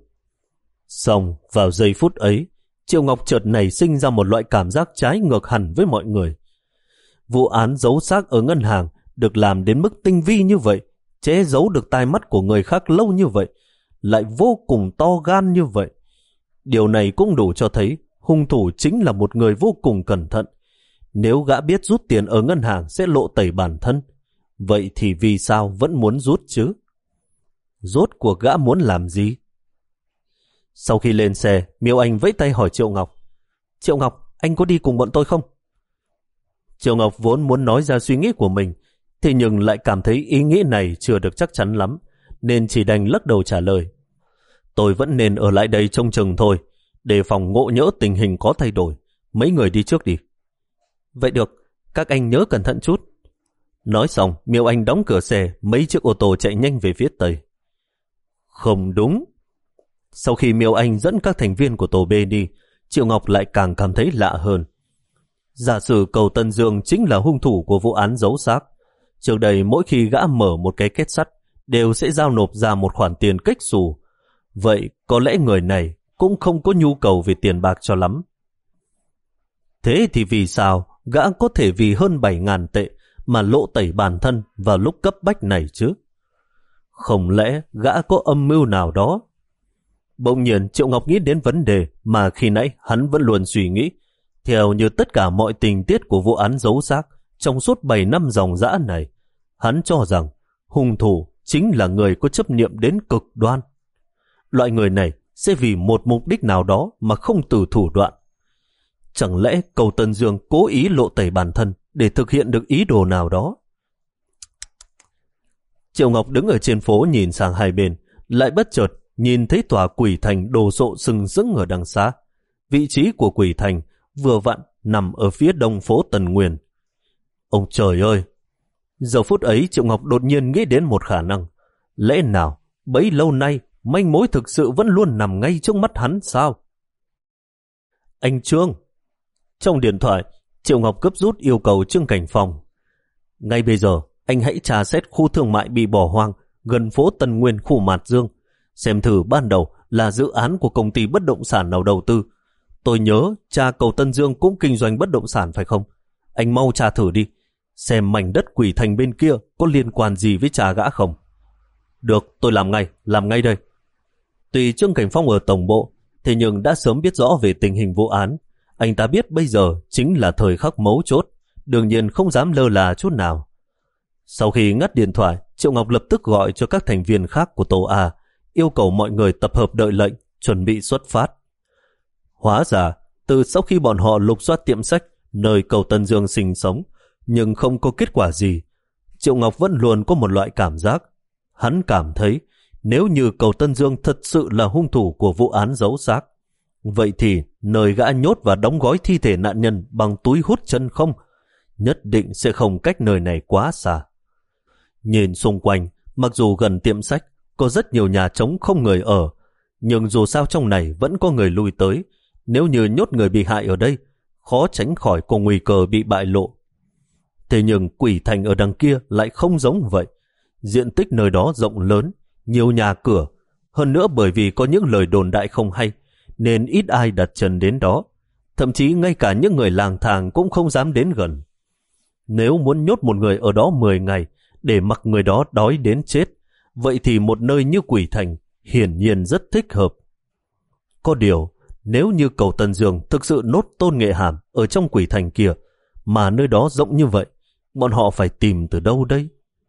Xong vào giây phút ấy, Triệu Ngọc chợt nảy sinh ra một loại cảm giác trái ngược hẳn với mọi người. Vụ án giấu xác ở ngân hàng được làm đến mức tinh vi như vậy, che giấu được tai mắt của người khác lâu như vậy, lại vô cùng to gan như vậy. Điều này cũng đủ cho thấy hung thủ chính là một người vô cùng cẩn thận. Nếu gã biết rút tiền ở ngân hàng sẽ lộ tẩy bản thân, vậy thì vì sao vẫn muốn rút chứ? Rốt cuộc gã muốn làm gì? Sau khi lên xe, Miêu Anh vẫy tay hỏi Triệu Ngọc: Triệu Ngọc, anh có đi cùng bọn tôi không? Triệu Ngọc vốn muốn nói ra suy nghĩ của mình, thế nhưng lại cảm thấy ý nghĩ này chưa được chắc chắn lắm, nên chỉ đành lắc đầu trả lời: Tôi vẫn nên ở lại đây trông chừng thôi, để phòng ngộ nhỡ tình hình có thay đổi. Mấy người đi trước đi. Vậy được, các anh nhớ cẩn thận chút. Nói xong, Miêu Anh đóng cửa xe, mấy chiếc ô tô chạy nhanh về phía tây. Không đúng. Sau khi Miêu Anh dẫn các thành viên của tổ B đi, Triệu Ngọc lại càng cảm thấy lạ hơn. Giả sử Cầu Tân Dương chính là hung thủ của vụ án giấu xác. Trước đây mỗi khi gã mở một cái kết sắt, đều sẽ giao nộp ra một khoản tiền kếch xù. Vậy có lẽ người này cũng không có nhu cầu về tiền bạc cho lắm. Thế thì vì sao gã có thể vì hơn bảy ngàn tệ mà lộ tẩy bản thân vào lúc cấp bách này chứ? Không lẽ gã có âm mưu nào đó? Bỗng nhiên Triệu Ngọc nghĩ đến vấn đề mà khi nãy hắn vẫn luôn suy nghĩ. Theo như tất cả mọi tình tiết của vụ án giấu xác trong suốt bảy năm dòng dã này, hắn cho rằng hung thủ chính là người có chấp niệm đến cực đoan. Loại người này sẽ vì một mục đích nào đó mà không từ thủ đoạn. Chẳng lẽ Cầu Tân Dương cố ý lộ tẩy bản thân để thực hiện được ý đồ nào đó? Triệu Ngọc đứng ở trên phố nhìn sang hai bên, lại bất chợt nhìn thấy tòa Quỷ Thành đồ sộ sừng sững ở đằng xa. Vị trí của Quỷ Thành vừa vặn nằm ở phía đông phố Tần Nguyên. Ông trời ơi! Giờ phút ấy Triệu Ngọc đột nhiên nghĩ đến một khả năng. Lẽ nào bấy lâu nay manh mối thực sự vẫn luôn nằm ngay trước mắt hắn sao? Anh Trương! Trong điện thoại, Triệu Ngọc cấp rút yêu cầu Trương Cảnh Phong: ngay bây giờ anh hãy tra xét khu thương mại bị bỏ hoang gần phố Tân Nguyên, khu Mạt Dương, xem thử ban đầu là dự án của công ty bất động sản nào đầu tư. Tôi nhớ cha Cầu Tân Dương cũng kinh doanh bất động sản phải không? Anh mau tra thử đi, xem mảnh đất Quỷ Thành bên kia có liên quan gì với cha gã không. Được, tôi làm ngay, làm ngay đây. Tuy Trương Cảnh Phong ở tổng bộ, thế nhưng đã sớm biết rõ về tình hình vụ án. Anh ta biết bây giờ chính là thời khắc mấu chốt, đương nhiên không dám lơ là chút nào. Sau khi ngắt điện thoại, Triệu Ngọc lập tức gọi cho các thành viên khác của tổ A, yêu cầu mọi người tập hợp đợi lệnh, chuẩn bị xuất phát. Hóa ra, từ sau khi bọn họ lục soát tiệm sách nơi Cầu Tân Dương sinh sống, nhưng không có kết quả gì, Triệu Ngọc vẫn luôn có một loại cảm giác. Hắn cảm thấy nếu như Cầu Tân Dương thật sự là hung thủ của vụ án giấu xác, vậy thì nơi gã nhốt và đóng gói thi thể nạn nhân bằng túi hút chân không, nhất định sẽ không cách nơi này quá xa. Nhìn xung quanh, mặc dù gần tiệm sách có rất nhiều nhà trống không người ở, nhưng dù sao trong này vẫn có người lui tới. Nếu như nhốt người bị hại ở đây, khó tránh khỏi có nguy cơ bị bại lộ. Thế nhưng Quỷ Thành ở đằng kia lại không giống vậy. Diện tích nơi đó rộng lớn, nhiều nhà cửa. Hơn nữa bởi vì có những lời đồn đại không hay, nên ít ai đặt chân đến đó. Thậm chí ngay cả những người lang thang cũng không dám đến gần. Nếu muốn nhốt một người ở đó mười ngày để mặc người đó đói đến chết, vậy thì một nơi như Quỷ Thành hiển nhiên rất thích hợp. Có điều, nếu như Cầu Tân Dương thực sự nốt Tôn Nghệ Hàm ở trong Quỷ Thành kia, mà nơi đó rộng như vậy, bọn họ phải tìm từ đâu đây?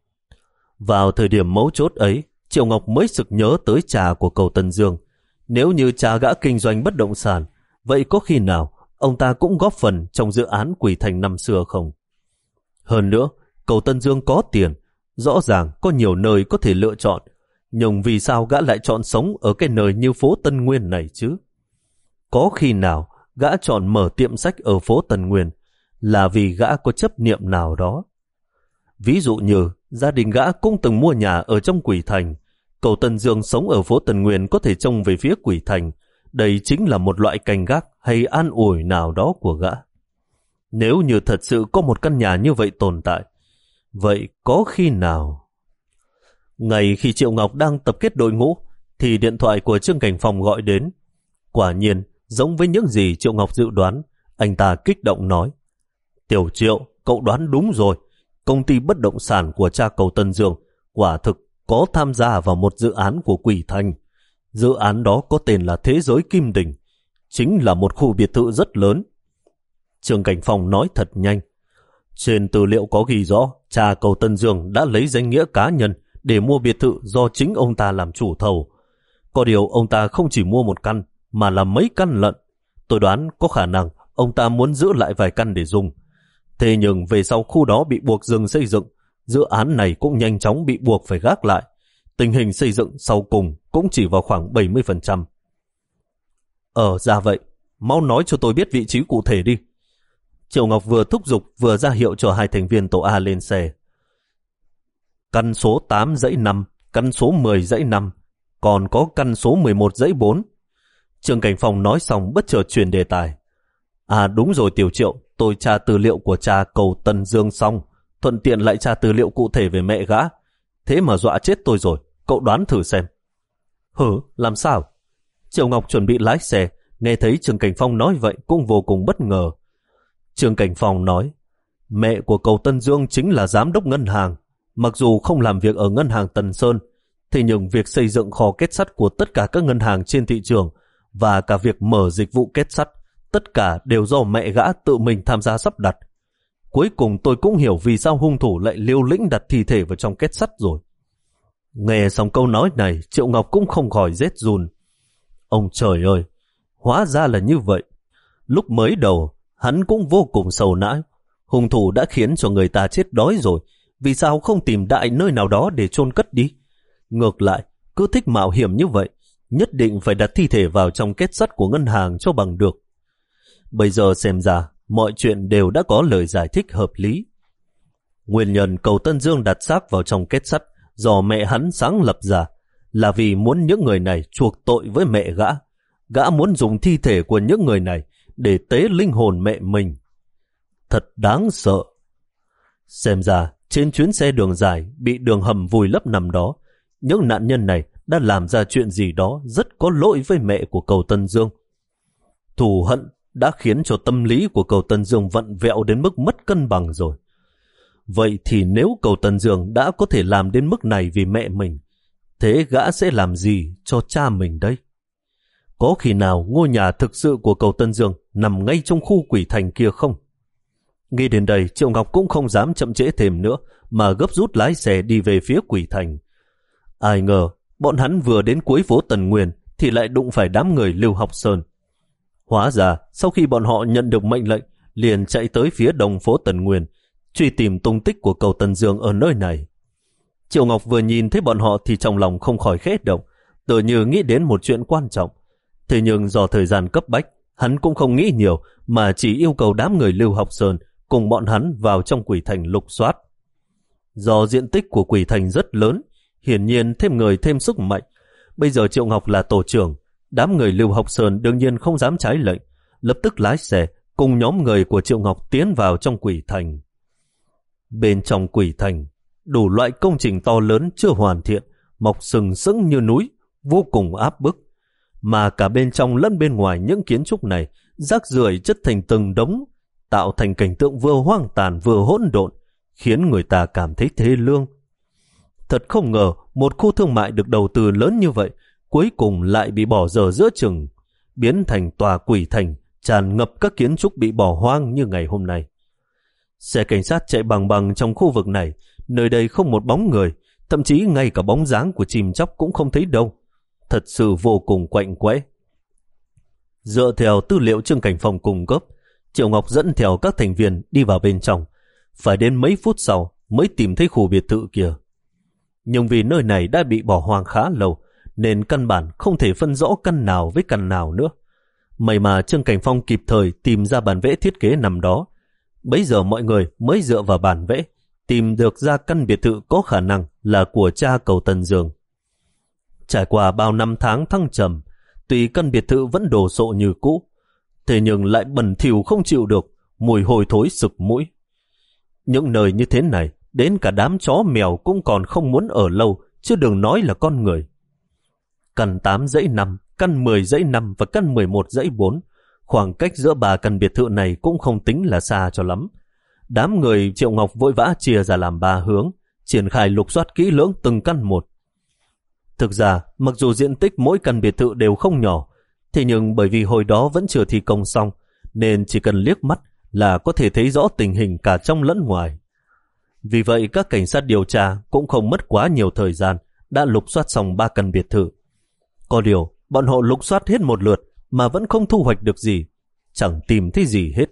Vào thời điểm mấu chốt ấy, Triệu Ngọc mới sực nhớ tới cha của Cầu Tân Dương. Nếu như cha gã kinh doanh bất động sản, vậy có khi nào ông ta cũng góp phần trong dự án Quỷ Thành năm xưa không? Hơn nữa, Cầu Tân Dương có tiền, rõ ràng có nhiều nơi có thể lựa chọn, nhưng vì sao gã lại chọn sống ở cái nơi như phố Tân Nguyên này chứ? Có khi nào gã chọn mở tiệm sách ở phố Tân Nguyên là vì gã có chấp niệm nào đó? Ví dụ như gia đình gã cũng từng mua nhà ở trong Quỷ Thành, Cầu Tân Dương sống ở phố Tân Nguyên có thể trông về phía Quỷ Thành, đây chính là một loại canh gác hay an ủi nào đó của gã. Nếu như thật sự có một căn nhà như vậy tồn tại, vậy có khi nào? Ngày khi Triệu Ngọc đang tập kết đội ngũ, thì điện thoại của Trương Cảnh Phong gọi đến. Quả nhiên, giống với những gì Triệu Ngọc dự đoán, anh ta kích động nói: Tiểu Triệu, cậu đoán đúng rồi. Công ty bất động sản của cha Cầu Tân Dương quả thực có tham gia vào một dự án của Quỷ Thành. Dự án đó có tên là Thế Giới Kim Đình, chính là một khu biệt thự rất lớn. Trương Cảnh Phong nói thật nhanh. Trên tư liệu có ghi rõ cha Cầu Tân Dương đã lấy danh nghĩa cá nhân để mua biệt thự do chính ông ta làm chủ thầu. Có điều ông ta không chỉ mua một căn, mà là mấy căn lận. Tôi đoán có khả năng ông ta muốn giữ lại vài căn để dùng. Thế nhưng về sau khu đó bị buộc dừng xây dựng, dự án này cũng nhanh chóng bị buộc phải gác lại. Tình hình xây dựng sau cùng cũng chỉ vào khoảng bảy mươi phần trăm. Ờ ra vậy, mau nói cho tôi biết vị trí cụ thể đi. Triệu Ngọc vừa thúc giục vừa ra hiệu cho hai thành viên tổ A lên xe. Căn số tám dãy năm, căn số mười dãy năm, còn có căn số mười một dãy bốn. Trương Cảnh Phong nói xong bất chợt chuyển đề tài. À đúng rồi Tiểu Triệu, tôi tra tư liệu của cha Cầu Tân Dương xong, thuận tiện lại tra tư liệu cụ thể về mẹ gã. Thế mà dọa chết tôi rồi, cậu đoán thử xem. Hử, làm sao? Triệu Ngọc chuẩn bị lái xe, nghe thấy Trương Cảnh Phong nói vậy cũng vô cùng bất ngờ. Trương Cảnh Phong nói, mẹ của Cầu Tân Dương chính là giám đốc ngân hàng. Mặc dù không làm việc ở ngân hàng Tần Sơn, thế nhưng việc xây dựng kho kết sắt của tất cả các ngân hàng trên thị trường và cả việc mở dịch vụ kết sắt, tất cả đều do mẹ gã tự mình tham gia sắp đặt. Cuối cùng tôi cũng hiểu vì sao hung thủ lại liều lĩnh đặt thi thể vào trong kết sắt rồi. Nghe xong câu nói này, Triệu Ngọc cũng không khỏi rét run. Ông trời ơi, hóa ra là như vậy. Lúc mới đầu, hắn cũng vô cùng sầu não. Hung thủ đã khiến cho người ta chết đói rồi, vì sao không tìm đại nơi nào đó để chôn cất đi? Ngược lại, cứ thích mạo hiểm như vậy, nhất định phải đặt thi thể vào trong kết sắt của ngân hàng cho bằng được. Bây giờ xem ra, mọi chuyện đều đã có lời giải thích hợp lý. Nguyên nhân Cầu Tân Dương đặt xác vào trong kết sắt do mẹ hắn sáng lập ra là vì muốn những người này chuộc tội với mẹ gã. Gã muốn dùng thi thể của những người này để tế linh hồn mẹ mình. Thật đáng sợ. Xem ra, trên chuyến xe đường dài bị đường hầm vùi lấp nằm đó, những nạn nhân này đã làm ra chuyện gì đó rất có lỗi với mẹ của Cầu Tân Dương. Thù hận đã khiến cho tâm lý của Cầu Tân Dương vặn vẹo đến mức mất cân bằng rồi. Vậy thì nếu Cầu Tân Dương đã có thể làm đến mức này vì mẹ mình, thế gã sẽ làm gì cho cha mình đây? có khi nào ngôi nhà thực sự của cầu Tân Dương nằm ngay trong khu quỷ thành kia không? Nghĩ đến đây, Triệu Ngọc cũng không dám chậm trễ thêm nữa, mà gấp rút lái xe đi về phía quỷ thành. Ai ngờ, bọn hắn vừa đến cuối phố Tần Nguyên thì lại đụng phải đám người Lưu Học Sơn. Hóa ra, sau khi bọn họ nhận được mệnh lệnh, liền chạy tới phía đông phố Tần Nguyên, truy tìm tung tích của cầu Tần Dương ở nơi này. Triệu Ngọc vừa nhìn thấy bọn họ thì trong lòng không khỏi khẽ động, tự như nghĩ đến một chuyện quan trọng. Thế nhưng do thời gian cấp bách, hắn cũng không nghĩ nhiều mà chỉ yêu cầu đám người Lưu Học Sơn cùng bọn hắn vào trong quỷ thành lục soát. Do diện tích của quỷ thành rất lớn, hiển nhiên thêm người thêm sức mạnh. Bây giờ Triệu Ngọc là tổ trưởng, đám người Lưu Học Sơn đương nhiên không dám trái lệnh, lập tức lái xe cùng nhóm người của Triệu Ngọc tiến vào trong quỷ thành. Bên trong quỷ thành, đủ loại công trình to lớn chưa hoàn thiện, mọc sừng sững như núi, vô cùng áp bức. Mà cả bên trong lẫn bên ngoài những kiến trúc này, rác rưởi chất thành từng đống, tạo thành cảnh tượng vừa hoang tàn vừa hỗn độn, khiến người ta cảm thấy thê lương. Thật không ngờ, một khu thương mại được đầu tư lớn như vậy, cuối cùng lại bị bỏ dở giữa chừng, biến thành tòa quỷ thành, tràn ngập các kiến trúc bị bỏ hoang như ngày hôm nay. Xe cảnh sát chạy bằng bằng trong khu vực này, nơi đây không một bóng người, thậm chí ngay cả bóng dáng của chim chóc cũng không thấy đâu. Thật sự vô cùng quạnh quẽ. Dựa theo tư liệu Trương Cảnh Phong cung cấp, Triệu Ngọc dẫn theo các thành viên đi vào bên trong. Phải đến mấy phút sau mới tìm thấy khu biệt thự kia. Nhưng vì nơi này đã bị bỏ hoang khá lâu, nên căn bản không thể phân rõ căn nào với căn nào nữa. May mà Trương Cảnh Phong kịp thời tìm ra bản vẽ thiết kế nằm đó. Bấy giờ mọi người mới dựa vào bản vẽ, tìm được ra căn biệt thự có khả năng là của cha cầu Tân Dương. Trải qua bao năm tháng thăng trầm, tuy căn biệt thự vẫn đồ sộ như cũ, thế nhưng lại bẩn thỉu không chịu được, mùi hôi thối sực mũi. Những nơi như thế này, đến cả đám chó mèo cũng còn không muốn ở lâu, chứ đừng nói là con người. Căn tám dãy năm, căn mười dãy năm và căn mười một dãy bốn, khoảng cách giữa ba căn biệt thự này cũng không tính là xa cho lắm. Đám người Triệu Ngọc vội vã chia ra làm ba hướng, triển khai lục soát kỹ lưỡng từng căn một. Thực ra, mặc dù diện tích mỗi căn biệt thự đều không nhỏ, thế nhưng bởi vì hồi đó vẫn chưa thi công xong, nên chỉ cần liếc mắt là có thể thấy rõ tình hình cả trong lẫn ngoài. Vì vậy, các cảnh sát điều tra cũng không mất quá nhiều thời gian, đã lục soát xong ba căn biệt thự. Có điều, bọn họ lục soát hết một lượt mà vẫn không thu hoạch được gì, chẳng tìm thấy gì hết.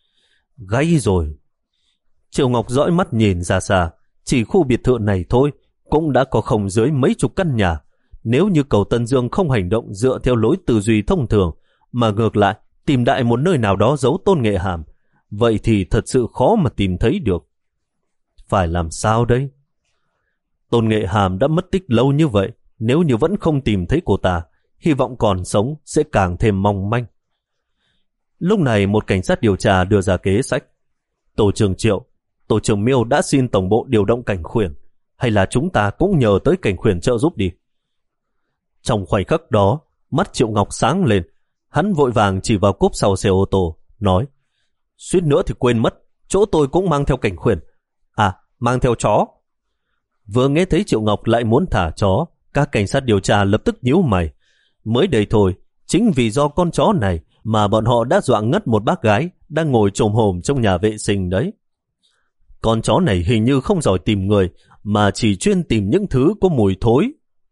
Gáy rồi. Triệu Ngọc dõi mắt nhìn ra xa, chỉ khu biệt thự này thôi cũng đã có không dưới mấy chục căn nhà. Nếu như cầu Tân Dương không hành động dựa theo lối tư duy thông thường, mà ngược lại tìm đại một nơi nào đó giấu Tôn Nghệ Hàm, vậy thì thật sự khó mà tìm thấy được. Phải làm sao đây? Tôn Nghệ Hàm đã mất tích lâu như vậy, nếu như vẫn không tìm thấy cô ta, hy vọng còn sống sẽ càng thêm mong manh. Lúc này một cảnh sát điều tra đưa ra kế sách. Tổ trưởng Triệu, Tổ trưởng Miêu đã xin tổng bộ điều động cảnh khuyển, hay là chúng ta cũng nhờ tới cảnh khuyển trợ giúp đi. Trong khoảnh khắc đó, mắt Triệu Ngọc sáng lên, hắn vội vàng chỉ vào cốp sau xe ô tô, nói: suýt nữa thì quên mất, chỗ tôi cũng mang theo cảnh khuyển. À, mang theo chó. Vừa nghe thấy Triệu Ngọc lại muốn thả chó, các cảnh sát điều tra lập tức nhíu mày. Mới đây thôi, chính vì do con chó này mà bọn họ đã dọa ngất một bác gái đang ngồi chồm hổm trong nhà vệ sinh đấy. Con chó này hình như không giỏi tìm người, mà chỉ chuyên tìm những thứ có mùi thối.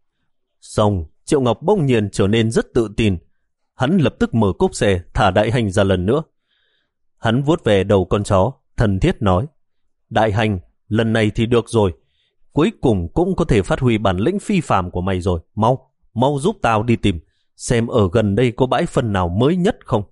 Xong, Triệu Ngọc bỗng nhiên trở nên rất tự tin. Hắn lập tức mở cốp xe, thả Đại Hành ra lần nữa. Hắn vuốt về đầu con chó, thân thiết nói: Đại Hành, lần này thì được rồi. Cuối cùng cũng có thể phát huy bản lĩnh phi phàm của mày rồi. Mau, mau giúp tao đi tìm, xem ở gần đây có bãi phân nào mới nhất không.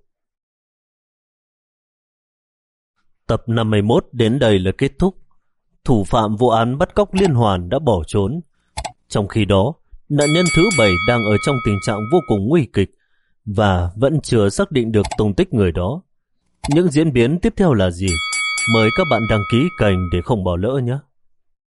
Tập năm mươi mốt đến đây là kết thúc. Thủ phạm vụ án bắt cóc liên hoàn đã bỏ trốn. Trong khi đó, nạn nhân thứ bảy đang ở trong tình trạng vô cùng nguy kịch và vẫn chưa xác định được tung tích người đó. Những diễn biến tiếp theo là gì? Mời các bạn đăng ký kênh để không bỏ lỡ nhé.